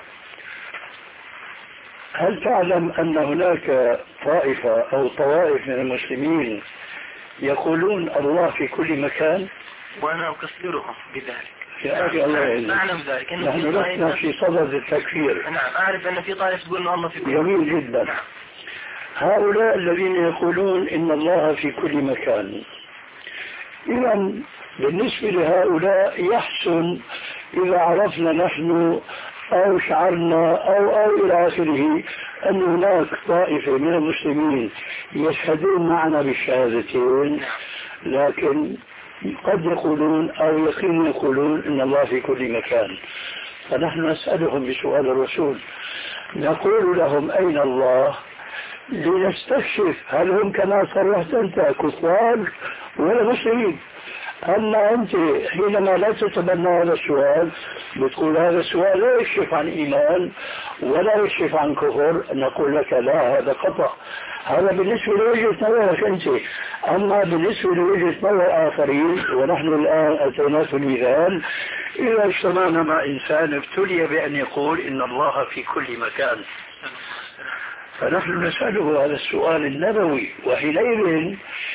هل تعلم أن هناك طائفة أو طوائف من المسلمين يقولون الله في كل مكان؟ وأنا أكفرهم بذلك. يا أخي الله يعلمك. أعلم ذلك. نحن لسنا في صدد التكفير. نعم أعرف أن في طائفة تقول أن الله في كل مكان. جميل جدا. نعم. هؤلاء الذين يقولون إن الله في كل مكان، إذا بالنسبة لهؤلاء يحسن إذا عرفنا نحن أو شعرنا أو أو إلى آخره أن هناك طائفة من المسلمين يشهدون معنا بالشهادتين، لكن قد يقولون أو يقين يقولون إن الله في كل مكان. فنحن نسألهم بسؤال الرسول، نقول لهم أين الله لنستكشف هل هم كما صرحت أنت كفار ولا مسلمين. أما أنت حينما لا تتبنى هذا السؤال بتقول هذا السؤال لا يكشف عن إيمان ولا يكشف عن كفر، نقول لك لا، هذا خطأ. هذا بالنسبة لوجهة نظرك أنت. أما بالنسبة لوجهة نظر آخرين، ونحن الآن أتيناك المثال، إذا اجتمعنا مع إنسان ابتلي بأن يقول إن الله في كل مكان، فنحن نسأله هذا السؤال النبوي، وحينئذ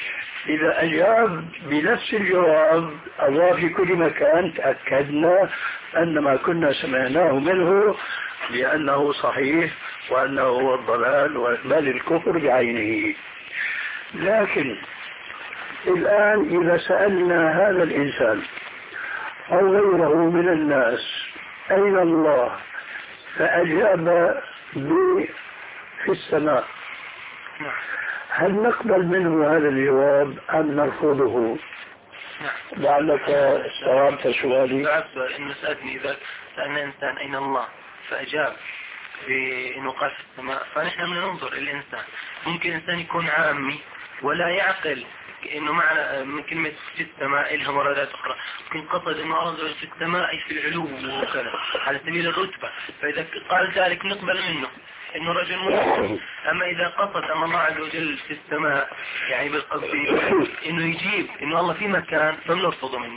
إذا أجاب بنفس الجواب الله في كل مكان تأكدنا أن ما كنا سمعناه منه بأنه صحيح وأنه هو الضلال بل الكفر بعينه. لكن الآن إذا سألنا هذا الإنسان أو غيره من الناس أين الله فأجاب في السماء، هل نقبل منه هذا الجواب أم نرفضه؟ لعلك استوعبت سؤالي. إنه سألني إذا سألنا إنسان أين الله فأجاب بأنه قال في السماء، فنحن من ننظر الإنسان. ممكن إنسان يكون عامي ولا يعقل إنه معنى من كلمة في السماء إلها مرادات أخرى، ممكن قصد إنه أراد في السماء في العلو وكذا على سبيل الرتبة، فإذا قال ذلك نقبل منه إنه رجل مسلم. أما إذا قصد أن الله عز وجل في السماء يعني بالقصد إنه يجيب إنه الله في مكان فنرفضه منه.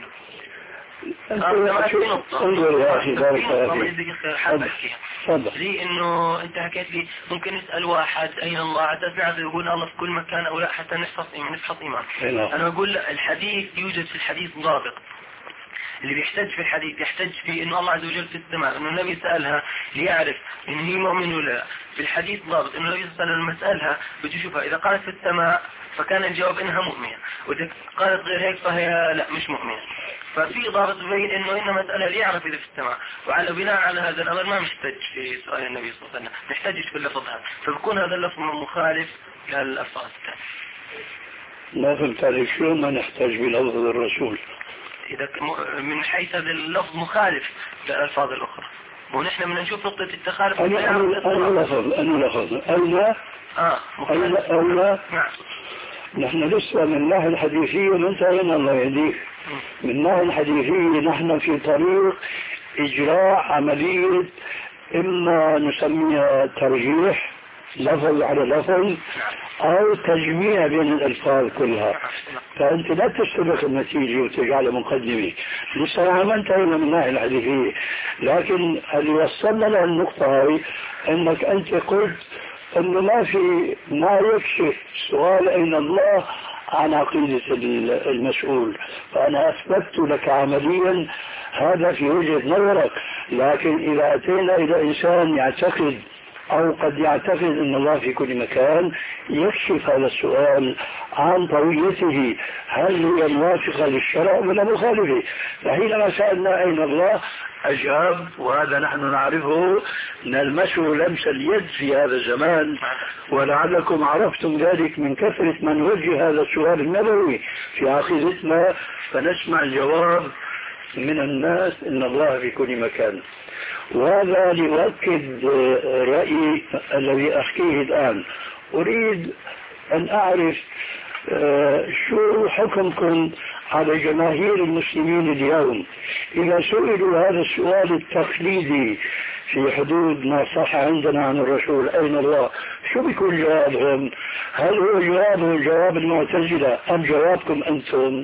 انظر يا أخي بارك الله فيك لي إنه أنت حكيت لي ممكن نسأل واحد أين الله عدد نعرف يقول الله في كل مكان أو لا حتى نفحص إيمان نفحص إيمان. أنا أقول الحديث يوجد في الحديث ضابط، اللي بيحتج في الحديث يحتج في إنه الله عز وجل في السماء، إنه النبي سألها ليعرف إن هي مؤمن ولا لا. في الحديث ضابط إنه النبي صلى الله عليه وسلم مسألها بتشوفها إذا قالت في السماء فكان الجواب إنها مؤمنة، وإذا قالت غير هيك فهي لا مش مؤمنة. ففي ضابط بين إنه إنما مسألة ليعرف إذا في السماء، وعلى بناء على هذا الأمر ما نحتاج في سؤال النبي صلى الله عليه وسلم نحتاجش في اللفظ هذا، فبكون هذا اللفظ مخالف للألفاظ الثانية. ما فهمت عليك شو ما نحتاج بلفظ الرسول؟ إذا من حيث هذا اللفظ مخالف للألفاظ الأخرى، ونحن من نشوف نقطة التخالف. أنا أنا لفظ أنا لفظ أولى آه أولى أولى نعم. نحن لسه من الناحية الحديثية ما انتهينا الله يهديك. من الناحية الحديثية نحن في طريق إجراء عملية إما نسميها ترجيح لفظ على لفظ أو تجميع بين الألفاظ كلها. فأنت لا تستبق النتيجة وتجعل مقدمة، لسه ما انتهينا من الناحية الحديثية. لكن اللي وصلنا له النقطة هاي أنك أنت قلت أنه ما في ما يكشف سؤال أين الله عن عقيدة المسؤول، فأنا أثبت لك عمليا هذا في وجهة نظرك. لكن إذا أتينا إلى إنسان يعتقد أو قد يعتقد أن الله في كل مكان يكشف هذا السؤال عن طويته هل هي موافقة للشرع ولا مخالفة. فحينما سألنا أين الله أجاب، وهذا نحن نعرفه نلمسه لمس اليد في هذا الزمان، ولعلكم عرفتم ذلك من كثرة من وجه هذا السؤال النبوي في عقيدتنا، فنسمع الجواب من الناس إن الله في كل مكان. وهذا ليؤكد رأيي الذي أحكيه الآن. أريد أن أعرف شو حكمكم على جماهير المسلمين اليوم إذا سئلوا هذا السؤال التقليدي في حدود ما صح عندنا عن الرسول أين الله، شو بيكون جوابهم؟ هل هو جوابه جواب المعتزلة أم جوابكم أنتم؟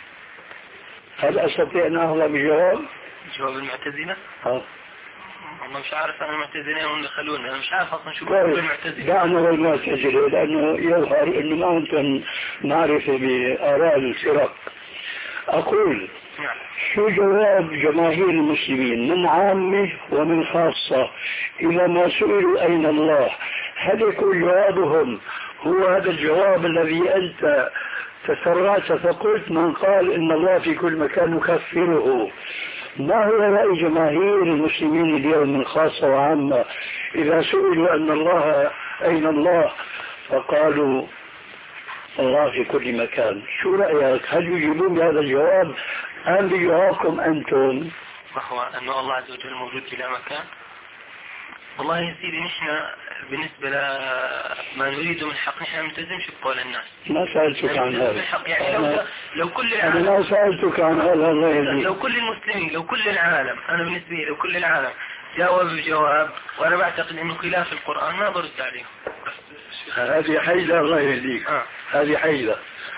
هل أستطيع أن أهلا بجواب؟ جواب المعتزلة؟ ها والله مش عارف أنا المعتزلين هم اللي خلونا، أنا مش عارف أصلا شو بيقول المعتزلة. دعنا المعتزلة لأنه يظهر أنه ما أنتم معرفة بآراء الفرق. أقول شو جواب جماهير المسلمين من عامة ومن خاصة إذا ما سئلوا أين الله؟ هل يكون جوابهم هو هذا الجواب الذي أنت تسرعت فقلت من قال إن الله في كل مكان نكفره؟ ما هو رأي جماهير المسلمين اليوم من خاصة وعامة إذا سئلوا أن الله أين الله فقالوا الله في كل مكان؟ شو رأيك؟ هل يجيبون بهذا الجواب أم بجوابكم أنتم؟ ما هو أن الله عز وجل موجود في لا مكان؟ والله يا سيدي نحن بالنسبة لما نريد من حق نحن نلتزمش بقول الناس. ما سألتك عن هذا. يعني لو, لو كل العالم أنا ما سألتك عن هذا الله يهديك. لو كل المسلمين لو كل العالم أنا بالنسبة لي لو كل العالم جاوب بجواب وأنا بعتقد إنه خلاف القرآن ما برد عليه. هذه حيلة الله يهديك. آه. هذه حيلة.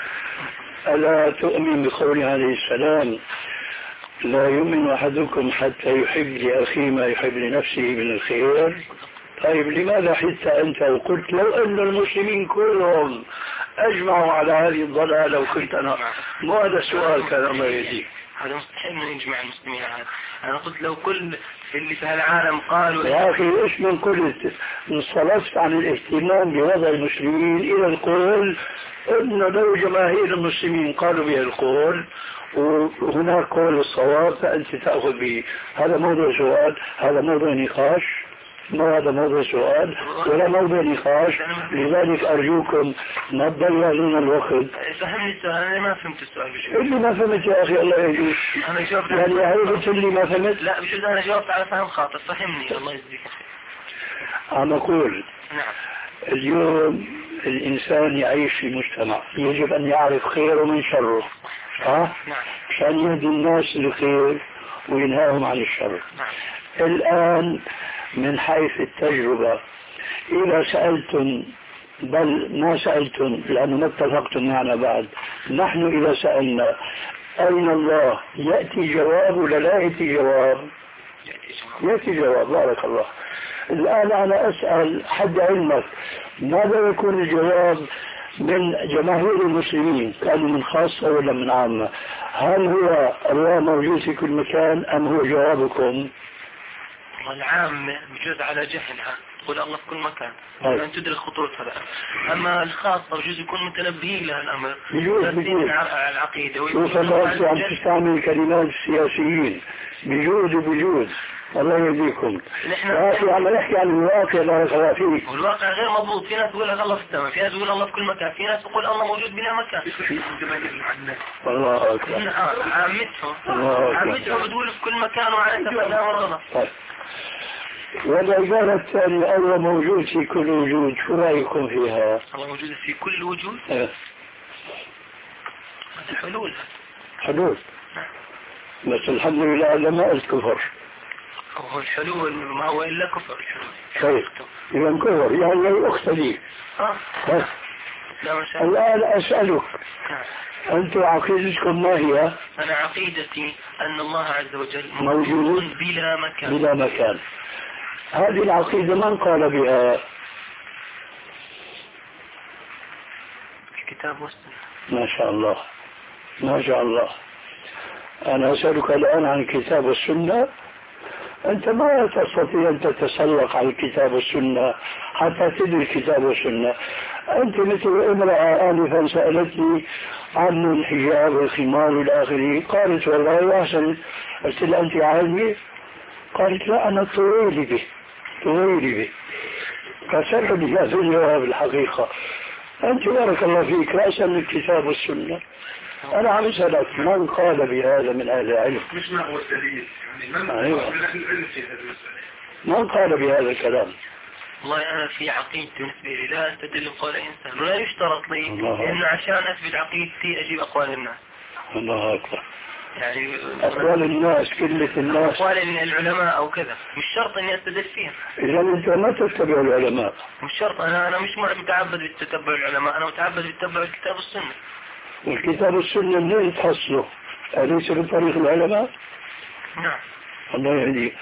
ألا تؤمن بقول عليه السلام لا يؤمن أحدكم حتى يحب لأخيه ما يحب لنفسه من الخير؟ طيب لماذا حتى أنت وقلت لو أن المسلمين كلهم أجمعوا على هذه الضلالة وكنت أنا. مو هذا السؤال كان الله يهديك. هذا مستحيل من يجمع المسلمين على هذا. أنا قلت لو كل في اللي في العالم قالوا يا أخي إيش من قلت؟ انصرفت عن الاهتمام بوضع المسلمين إلى القول إنه لو جماهير المسلمين قالوا به القول وهناك قول الصواب فأنت تأخذ به. هذا موضوع سؤال، هذا موضوع نقاش، ما هذا موضوع سؤال ولا موضوع نقاش. لذلك أرجوكم ما تضيعون الوقت. فهمني السؤال. أنا ما فهمت السؤال بشكل. اللي ما فهمت يا أخي الله يهديك. أنا جاوبت. يعني عرفت اللي ما فهمت؟ لا بجوز أنا جاوبت على فهم خاطئ. فهمني الله يجزيك خير. عم أقول نعم. اليوم الإنسان يعيش في مجتمع يجب أن يعرف خيره من شره. ها؟ نعم. عشان يهدي الناس للخير وينهاهم عن الشر. نعم. الآن من حيث التجربة إذا سألتم، بل ما سألتم لأنه ما اتفقتم معنا بعد، نحن إذا سألنا أين الله يأتي جواب ولا لا يأتي جواب؟ يأتي جواب. بارك الله. الآن أنا أسأل حد علمك ماذا يكون الجواب من جماهير المسلمين؟ كانوا من خاصة ولا من عامة؟ هل هو الله موجود في كل مكان أم هو جوابكم؟ العام بجوز على جهلها تقول الله في كل مكان لأن تدرك خطورتها. أما الخاصة بجوز يكون متنبهين لها الأمر بجوز بجوز على العقيدة. شوف الله عم تستعمل كلمات السياسيين بجوز وبجوز. الله يهديكم. نحن عم نحكي عن الواقع. بارك الله فيك. والواقع غير مضبوط. في ناس تقول الله في السماء، في ناس تقول الله في كل مكان، في ناس تقول الله موجود بلا مكان. الله أكبر. عمتهم عمتهم بتقول في كل مكان وعلى تفهم والغلط. والعبارة الثانية الله موجود في كل وجود، شو رأيكم فيها؟ الله موجود في كل وجود. اه. هذا حلول. حلول. بس الحمد لله على ما الكفر. هو الحلول ما هو إلا كفر. طيب إذا كفر يعني أختلي. اه. بس. الآن أسألك أنت عقيدتكم ما هي؟ أنا عقيدتي أن الله عز وجل موجود بلا مكان. بلا مكان. هذه العقيدة من قال بها؟ الكتاب والسنة. ما شاء الله ما شاء الله. أنا أسألك الآن عن الكتاب والسنة. أنت ما تستطيع أن تتسلق على الكتاب والسنة حتى تدري الكتاب والسنة. أنت مثل امرأة آنفا سألتني عن الحجاب والخمار والى آخره، قالت والله أحسن. قلت لها أنت عالمة؟ قالت لا أنا طويلي به طويلي به. فسألني هذا الجواب الحقيقة. أنت بارك الله فيك رأسا من الكتاب والسنة. أنا عم أسألك من قال بهذا من أهل العلم؟ مش ما هو الدليل يعني من أيوة. من أهل العلم في هذا المسألة؟ من قال بهذا الكلام؟ والله أنا في عقيدتي بالنسبة لي لا أستدل بقول إنسان ولا يشترط لي إنه عشان أثبت عقيدتي أجيب أقوال الناس. الله أكبر. يعني أقوال الناس كلمة الناس أقوال من العلماء أو كذا مش شرط إني أستدل فيها. إذا أنت ما تتبع العلماء. مش شرط. أنا أنا مش متعبد بالتتبع العلماء، أنا متعبد بالتتبع الكتاب والسنة. والكتاب والسنة منين تحصله؟ أليس بطريق العلماء؟ نعم. الله يهديك.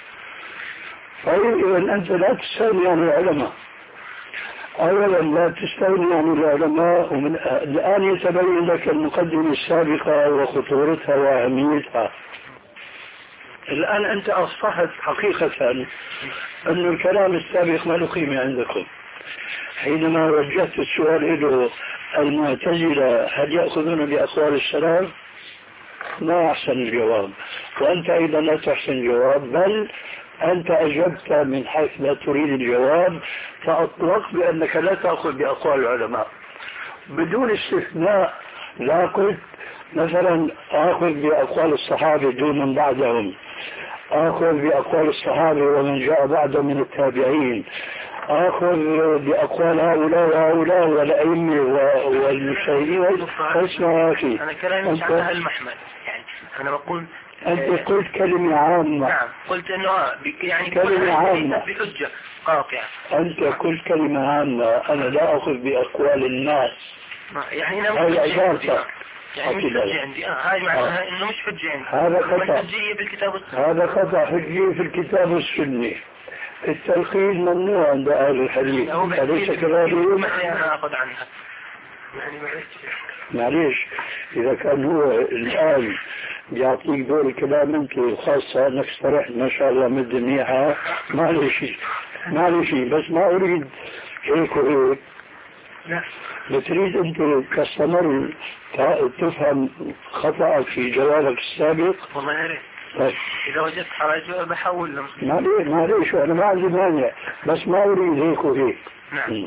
طيب إذا أنت لا تستغني عن العلماء. أولا لا تستغني عن العلماء، ومن الآن يتبين لك المقدمة السابقة وخطورتها وأهميتها. الآن أنت أصبحت حقيقة أن الكلام السابق ما له قيمة عندكم. حينما وجهت السؤال له المعتزلة هل يأخذون بأقوال السلف؟ ما أحسن الجواب، وأنت أيضا لا تحسن الجواب، بل أنت أجبت من حيث لا تريد الجواب، فأطلقت بأنك لا تأخذ بأقوال العلماء بدون استثناء. لا قلت مثلا آخذ بأقوال الصحابة دون من بعدهم، آخذ بأقوال الصحابة ومن جاء بعدهم من التابعين، آخذ بأقوال هؤلاء وهؤلاء والأئمة والمجتهدين. اسمع يا أخي، أنا كلامي مش على هالمحمل. يعني أنا بقول أنت قلت كلمة عامة. نعم قلت إنه يعني كلمة عامة بحجة قاطعة. أنت قلت كلمة عامة، أنا لا أخذ بأقوال الناس. يعني أنا هاي عبارتك. يعني مش حجة عندي. آه هاي معناها إنه مش حجة عندي. هذا خطأ. حجية بالكتاب والسنة. هذا خطأ. حجية في الكتاب والسنة. التلقين ممنوع عند أهل الحديث، أليس كذلك؟ ما أنا أخذ عنها. يعني معلش معليش إذا كان هو الآن بيعطيك دور الكلام أنت وخاصة أنك استرحت ما شاء الله مدة منيحة، معليش معليش بس ما أريد هيك وهيك. لا بتريد أنت كاستمر تفهم خطأك في جوابك السابق؟ والله يا ريت. طيب إذا وجدت حرج بحول لهم. معليش معليش أنا ما عندي مانع بس ما أريد هيك وهيك. نعم.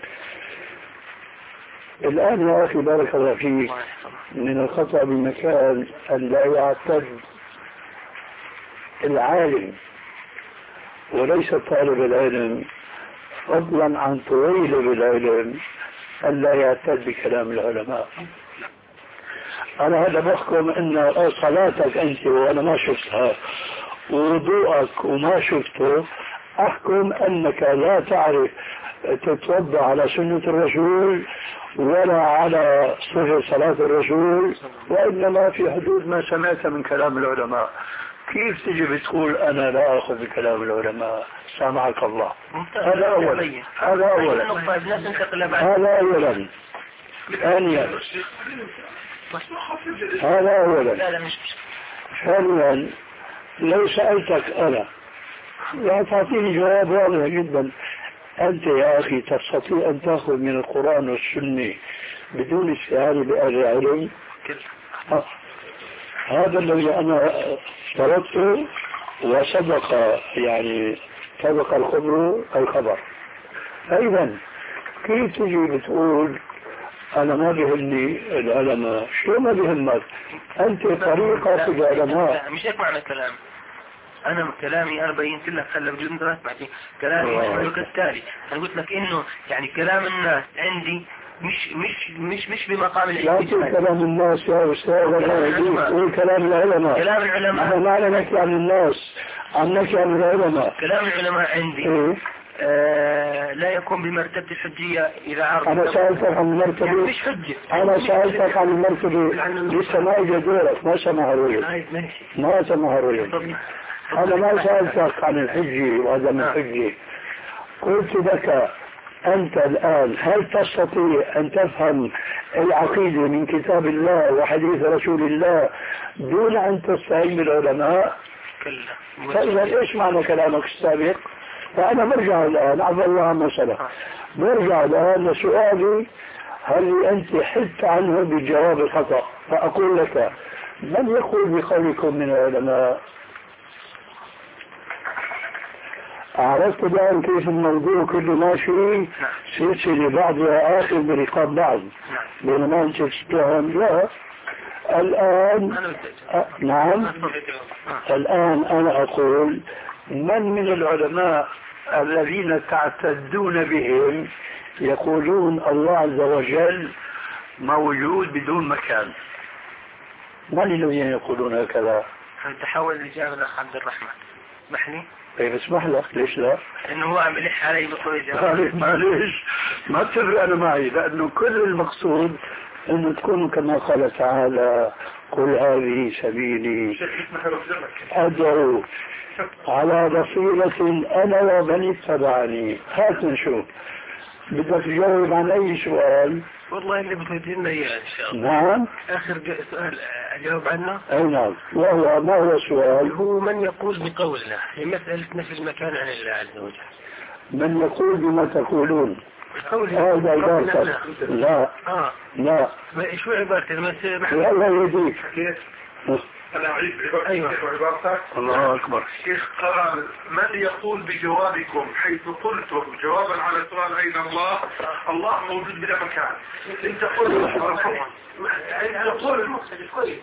الآن يا أخي بارك الله فيك من الخطأ بمكان أن لا يعتد العالم وليس طالب العلم فضلا عن طويل العلم أن لا يعتد بكلام العلماء. أنا هذا بحكم أن صلاتك أنت وأنا ما شفتها ووضوءك وما شفته أحكم أنك لا تعرف تتوضأ على سنة الرسول ولا على صفة صلاة الرسول وإنما في حدود ما سمعت من كلام العلماء. كيف تجي بتقول أنا لا أخذ بكلام العلماء؟ سامحك الله. هذا أولا هذا أولا هذا أولا ثانيا هذا أولا ثانيا لو سألتك أنا لا تعطيني جواب واضح جدا. أنت يا أخي تستطيع أن تأخذ من القرآن والسنة بدون استعانة بأهل العلم؟ هذا الذي أنا افترضته وسبق يعني سبق الخبر الخبر. أيضا كيف تجي بتقول أنا ما بهمني العلماء؟ شو ما بهمك؟ أنت طريقة في العلماء. مش هيك معنى كلام. أنا كلامي أنا بينت لك خلى بجد انت اسمعتي كلامي يشمل كالتالي. أنا قلت لك إنه يعني كلام الناس عندي مش مش مش مش بمقام الاجتهاد. لا كلام الناس يا أستاذ قول كلام العلماء. كلام العلماء. أنا ما نحكي عن الناس عنك عن العلماء. كلام العلماء عندي إيه؟ آه لا يكون بمرتبة الحجية إذا عرض. أنا سألتك عن المرتبة يعني مش حجة. أنا سألتك عن المرتبة لسه ما إجا دورك ما سمع الرجل ما سمع الرجل. أنا ما سألتك عن الحجة وعدم الحجة. قلت لك أنت الآن هل تستطيع أن تفهم العقيدة من كتاب الله وحديث رسول الله دون أن تستعين بالعلماء؟ كلا. فإذا إيش معنى كلامك السابق؟ فأنا برجع الآن عفوا الله عما سلف برجع الآن لسؤالي هل أنت حدت عنه بالجواب الخطأ. فأقول لك من يقول بقولكم من العلماء؟ عرفت الآن كيف الموضوع كله ماشي سلسلة بعضها آخر برقاب بعض بينما أنت تتهم. لا الآن أ... نعم الآن أنا أقول من من العلماء الذين تعتدون بهم يقولون الله عز وجل موجود بدون مكان؟ من الذين يقولون هكذا؟ تحول الإجابة لأخ عبد الرحمن محلي. طيب اسمح لك ليش لا؟ انه هو عم يلح علي بقول جواب. معليش ما تفرق انا معي لانه كل المقصود انه تكون كما قال تعالى قل هذه سبيلي ادعو على بصيرة انا ومن اتبعني. هات نشوف بدك تجاوب عن اي سؤال. والله اللي بتدينا اياه ان شاء الله. نعم اخر سؤال اجاوب عنه. اي نعم. وهو ما هو السؤال؟ هو من يقول بقولنا في مسألة نفي المكان عن الله عز وجل. من يقول بما تقولون؟ هذا عبارتك. لا اه لا شو عبارتك؟ لا يديك. أنا أعيد أيوة. عبارتك. الله أكبر. شيخ قال من يقول بجوابكم حيث قلتم جوابا على سؤال أين الله؟ الله موجود بلا مكان. أنت قلت يقول المقصد كويس.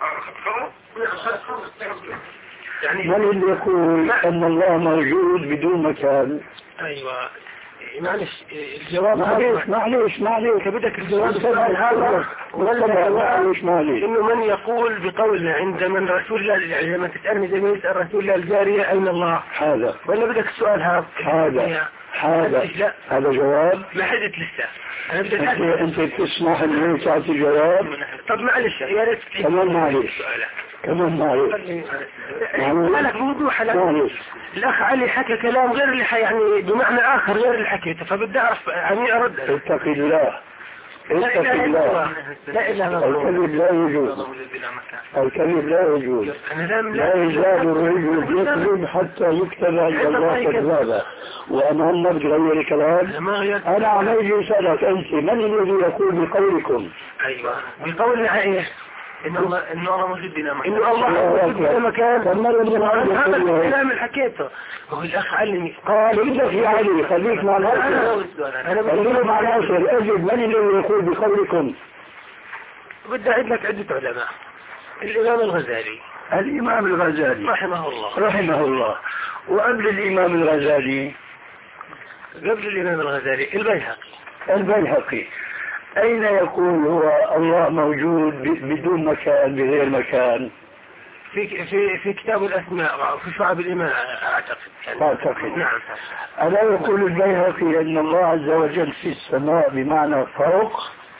يعني من اللي يقول أن الله موجود بدون مكان؟ أيوة معلش الجواب معلش معلش معلش بدك الجواب هذا ولا معلش معلش إنه من يقول بقول عند من رسول الله يعني لما تسألني زي ما يسأل رسول الله الجارية أين الله هذا ولا بدك السؤال هذا هذا هذا هذا جواب ما حدث لسه. أنا بدك أنت أنت تسمح إنه تعطي جواب. طب معلش يا ريت كمان معلش كمان معلش مالك بوضوح. الأخ علي حكى كلام غير اللي يعني بمعنى آخر غير اللي حكيته فبدي أعرف يعني أرد. اتق الله اتق الله. الكذب لا يجوز، الكذب لا يجوز، لا يزال الرجل يكذب حتى يكتب عند الله كذابا. وأنا هل نغير كلام؟ أنا عمالي يسألك أنت من الذي يقول بقولكم؟ أيوة بقول ايش؟ إن الله إن الله موجود بلا مكان. إن الله موجود بلا مكان. هذا الكلام اللي حكيته. هو الأخ علمي. قال إذا في علي خليك مع الأخر. أنا بقول مع الأخر أجد من الذي يقول بقولكم؟ بدي أعد لك عدة علماء. الإمام الغزالي. الإمام الغزالي. رحمه الله. رحمه الله. وقبل الإمام الغزالي. قبل الإمام الغزالي البيهقي. البيهقي. أين يقول هو الله موجود بدون مكان بغير مكان؟ في في في كتاب الأسماء في شعب الإيمان أعتقد. أعتقد. نعم. ألا يقول البيهقي أن الله عز وجل في السماء بمعنى فوق؟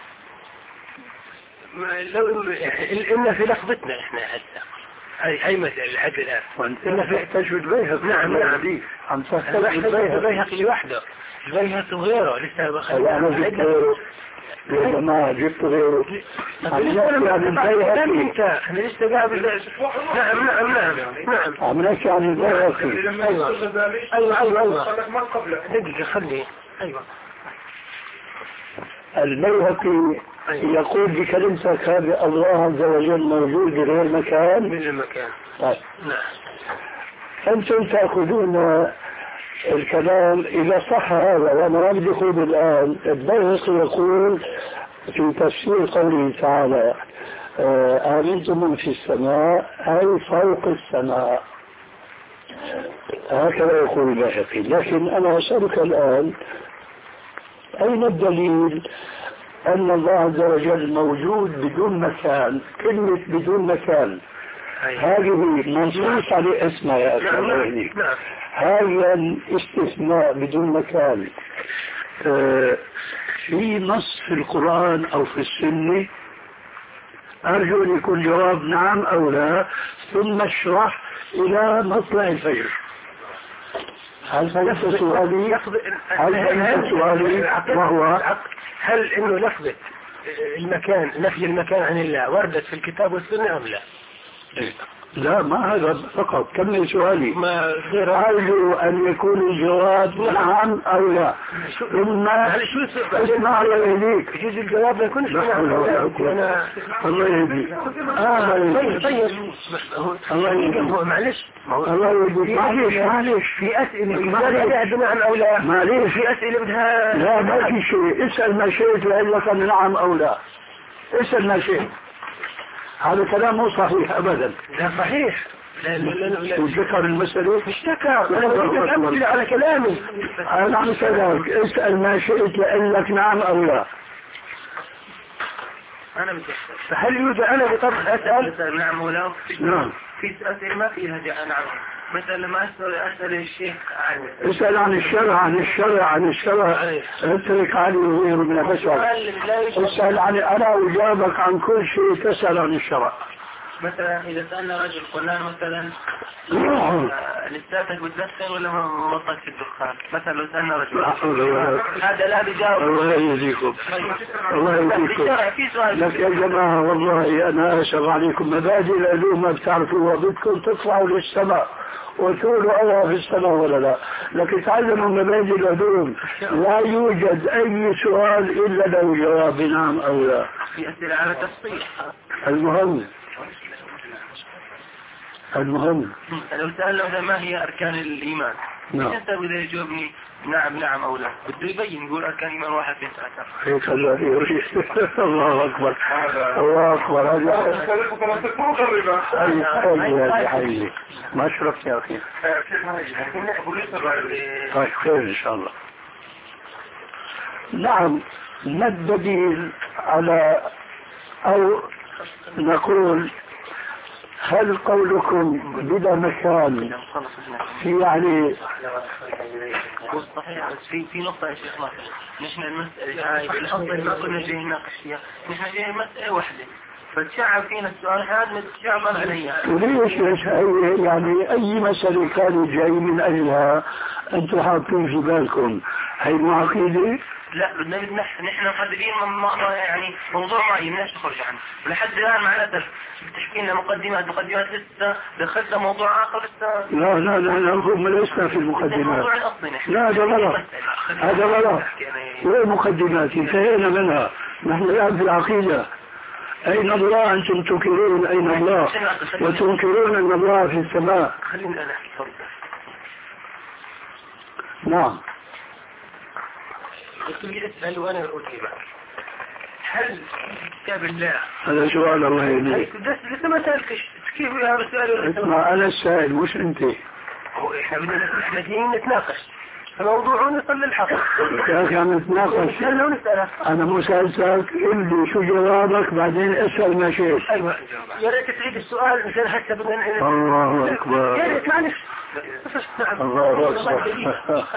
لو إن في لفظتنا إحنا هسه أي أي مسألة لحد الآن. إن في تجد البيهقي. نعم نعم. عم تحتاج البيهقي لوحده. البيهقي وغيره لسه بخير. أنا جبت غيره. يا جماعة جبت غيره. لم انت احنا لسه قابل. نعم نعم نعم نعم. عم نحكي عن البيهقي. ايوه ايوه ايوه ايوه. دقيقة خلي. ايوه. البيهقي يقول بكلمتك هذه الله عز وجل موجود بغير مكان. من المكان. طيب. نعم. أنتم تأخذون الكلام إذا صح هذا، وأنا ما بدي أقول الآن. البيهقي يقول في تفسير قوله تعالى آمنتم من في السماء أي فوق السماء، هكذا يقول البيهقي. لكن أنا أسألك الآن أين الدليل أن الله عز وجل موجود بدون مكان؟ كلمة بدون مكان هذه منصوص عليه اسمها يا أخي. هذا الاستثناء بدون مكان آه في نص في القرآن أو في السنة؟ أرجو أن يكون جواب نعم أو لا، ثم اشرح إلى مطلع الفجر. هل فهمت سؤالي؟ هل فهمت سؤالي؟ وهو هل إنه لفظة المكان نفي المكان عن الله وردت في الكتاب والسنة أم لا؟ لا، ما هذا فقط. كمل سؤالي. ما أرجو أن يكون الجواب نعم أو لا. ثم اسمع الله يهديك. يجوز الجواب ما يكونش نعم أو لا. الله يهديك. طيب طيب. الله يهديك. معلش. الله يهديك. معلش معلش. في أسئلة بدها نعم أو لا. معلش. في أسئلة بدها. لا ما في شيء. اسأل ما شئت لأن لك نعم أو لا. اسأل ما شئت. هذا كلام مو صحيح أبدا. لا صحيح. لا لا لا لا. وذكر المسألة. مش ذكر. أنا بدي أمثلة على كلامي. أنا عم أسألك اسأل ما شئت لأن لك نعم أو لا. أنا بدي أسأل. فهل يوجد أنا بطرح أسأل؟ نعم ولا. نعم. في أسئلة ما فيها نعم. مثلا ما أسأل أسأل الشيخ عن. اسأل عن الشرع عن الشرع عن الشرع. اترك علي وغيره من البشر. اسأل عن أنا أجابك عن كل شيء تسأل عن الشرع. مثلا إذا سألنا رجل قلنا مثلا لساتك بتدخن ولا مبطلت في الدخان؟ مثلا لو سألنا رجل هذا لا بيجاوب. الله يهديكم. الله يهديكم. لك يا جماعة والله أنا أشهد عليكم مبادئ العلوم ما بتعرفوها بدكم تطلعوا للسماء وتقولوا الله في السماء ولا لا. لكن تعلموا مبادئ العلوم. لا يوجد أي سؤال إلا له جواب نعم أو لا. في أسئلة على تصحيح. المهم المهم لو سألنا ما هي أركان الإيمان؟ نعم. أنت إذا يجاوبني نعم نعم أو لا بده يبين يقول أركان الإيمان واحد اثنين ثلاثة. هيك الله يريد. الله أكبر الله أكبر. هذا حقيقي ما شرفت يا أخي. طيب خير إن شاء الله. نعم. ما الدليل على أو نقول هل قولكم بلا مكان في يعني صحيح بس في في نقطة يا شيخ ماهر. نحن المسألة هاي بالأصل ما كنا جايين نناقش فيها. نحن جايين مسألة واحدة فتشعب فينا السؤال هذا تشعب عليها. وليش ليش يعني أي مسألة كانوا جايين من أجلها أنتم حاطين في بالكم هي مو عقيدة؟ لا بدنا نحن نحن محددين يعني موضوع معين ما نخرج عنه، ولحد الان معناتها بتحكي لنا مقدمات مقدمات لسه دخلنا موضوع اخر لسه. لا لا لا لا هم لسه في المقدمات. لا هذا غلط، هذا غلط. وين مقدمات؟ انتهينا منها. نحن الان في العقيدة. أين الله؟ أنتم تنكرون أين الله وتنكرون أن الله في السماء. خليني أنا أحكي. نعم. قلت لي اسأل وأنا أجيب. هل كتاب الله هذا سؤال الله يهديك. لسه ما سألتش كيف هذا السؤال؟ اسمع أنا السائل مش أنت. هو إحنا بدنا إحنا جايين نتناقش فموضوع نصل للحق. يا أخي أنا نتناقش. أنا مو سألتك إلي شو جوابك بعدين اسأل ما شئت. أيوة يا ريت تعيد السؤال عشان حتى بدنا. الله أكبر. يا ريت معلش. الله أكبر.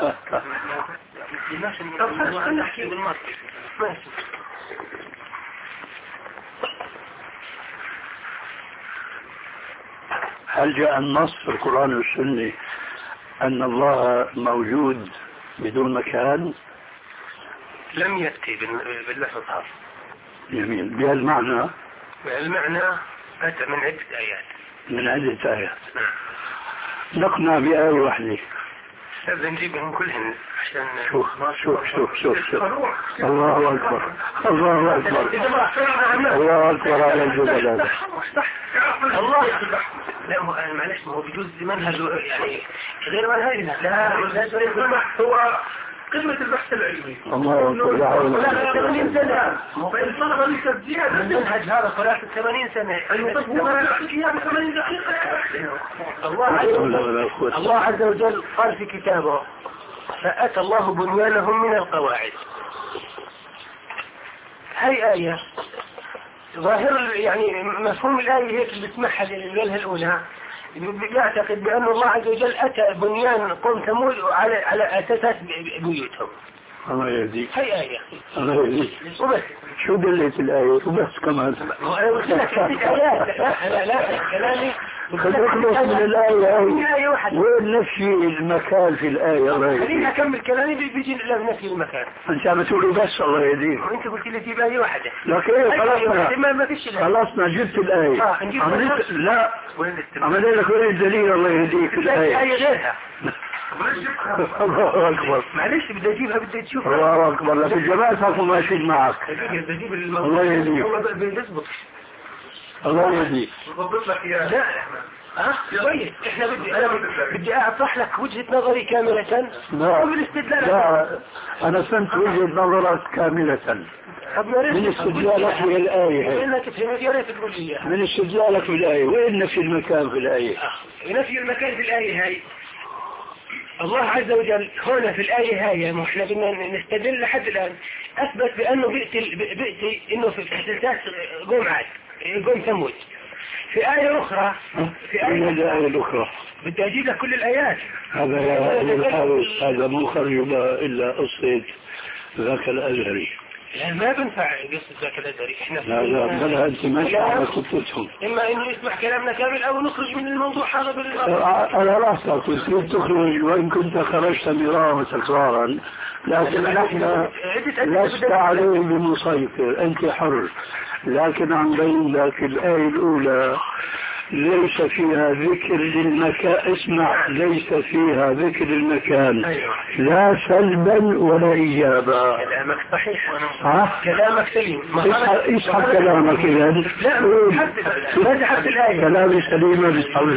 هل جاء النص في القرآن والسنة أن الله موجود بدون مكان؟ لم يأتي باللفظ هذا. جميل. بهالمعنى؟ بهالمعنى أتى من عدة آيات. من عدة آيات. نقنع بآية واحدة. بدنا نجيبهم كلهم عشان شوف شوف شوف شوف شوف الله أكبر الله أكبر الله أكبر على الجبل هذا. الله لا معلش ما هو بيجوز منهج يعني غير منهجنا. لا لا هو قمة البحث العلمي. الله أكبر. لا حول ولا قوة. ثمانين سنة. فإن طلب لك زيادة. المنهج هذا صلاة ثمانين سنة. ثمانين دقيقة. الله الله عز وجل قال في كتابه فأتى الله بنيانهم من القواعد. هاي آية ظاهر يعني مفهوم الآية هيك اللي بتسمعها للوجه الأولى يعتقد بأن الله عز وجل أتى بنيان قوم ثمود على على أساسات بيوتهم. الله يهديك. هي آية. الله يهديك. وبس. شو دلت الآية وبس كمان. أنا قلت لك آيات. لا لا كلامي. خلينا نخلص من الآية. وين نفي المكان في الآية؟ الله يهديك. خليني أكمل كلامي بيجي نفي المكان. أنت عم تقولي بس الله يهديك. وأنت قلت لي تجيب آية واحدة. لكن خلصنا. ما فيش. خلصنا جبت الآية. آه نجيب. لا. عمل لك وين الدليل الله يهديك الآية؟ آية غيرها. الله أكبر. معلش بدي أجيبها بدي تشوفها. الله أكبر. لكن جماعتك ماشيين معك. بجيب الله يهديك. الله يهديك. بضبط لك إياها. لا ها طيب احنا بدي انا بدي اطرح لك وجهة نظري كاملة. لا لا انا فهمت وجهة نظرك كاملة من استدلالك بالآية. من استدلالك بالآية وين نفي المكان في الآية؟ نفي المكان في الآية هاي الله عز وجل هنا في الآية هاي احنا بدنا نستدل لحد الآن اثبت بانه بيأتي بيأتي انه في التحديثات قوم عاد قوم ثمود. في آية أخرى في آية الآية الأخرى بدي أجيب لك كل الآيات. هذا يا هذا مو خرج إلا قصة ذاك الأزهري. لا ما بنفع قصة ذاك الأزهري. إحنا لا لا بلا أنت ماشي على خطتهم. إما إنه يسمع كلامنا كامل أو نخرج من الموضوع هذا بالإضافة. على رأسك كنت تخرج وإن كنت خرجت مرارا وتكرارا لكن نحن لست عليه بمسيطر أنت حر. لكن عن بين ذاك الآية الأولى ليس فيها ذكر للمكان. اسمع ليس فيها ذكر المكان. أيوة. لا سلبا ولا إيجابا. كلامك صحيح. ها؟ كلامك سليم. اسحب كلامك إذا. لا ما حد الآية. كلامي سليمة بالحول.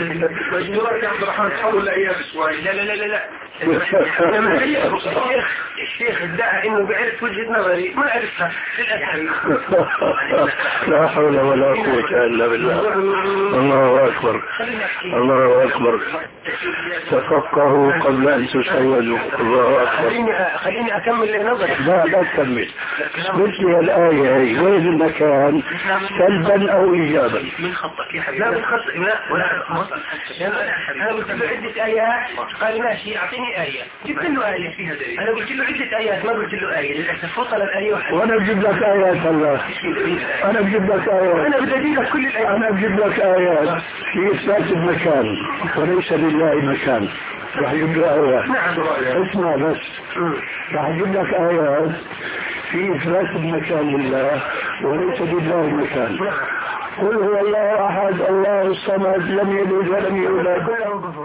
لا لا لا لا الشيخ ادعى انه بيعرف وجهة نظري ما عرفها للأسف. لا حول ولا قوة الا بالله. الله اكبر الله اكبر. تفقهوا قبل ان تسودوا. الله اكبر. خليني خليني اكمل نظري. لا لا تكمل. قلت لي الآية هي وين المكان سلبا او ايجابا؟ من خطك يا حبيبي. لا من خطك لا ولا انا قلت له عدة ايات قال ماشي اعطيني آية. جبت له آية فيها دليل. انا قلت له عدة آيات ما قلت له آية للأسف فصل الآية واحدة. وانا بجيب لك آيات الله. انا بجيب لك آيات. انا بدي اجيب لك كل الآيات. انا بجيب لك آيات في إثبات المكان وليس لله مكان. راح اجيب لك آيات. نعم اسمع بس، راح اجيب لك آيات في إثبات المكان لله وليس لله مكان. قل هو الله أحد الله الصمد لم يلد ولم يولد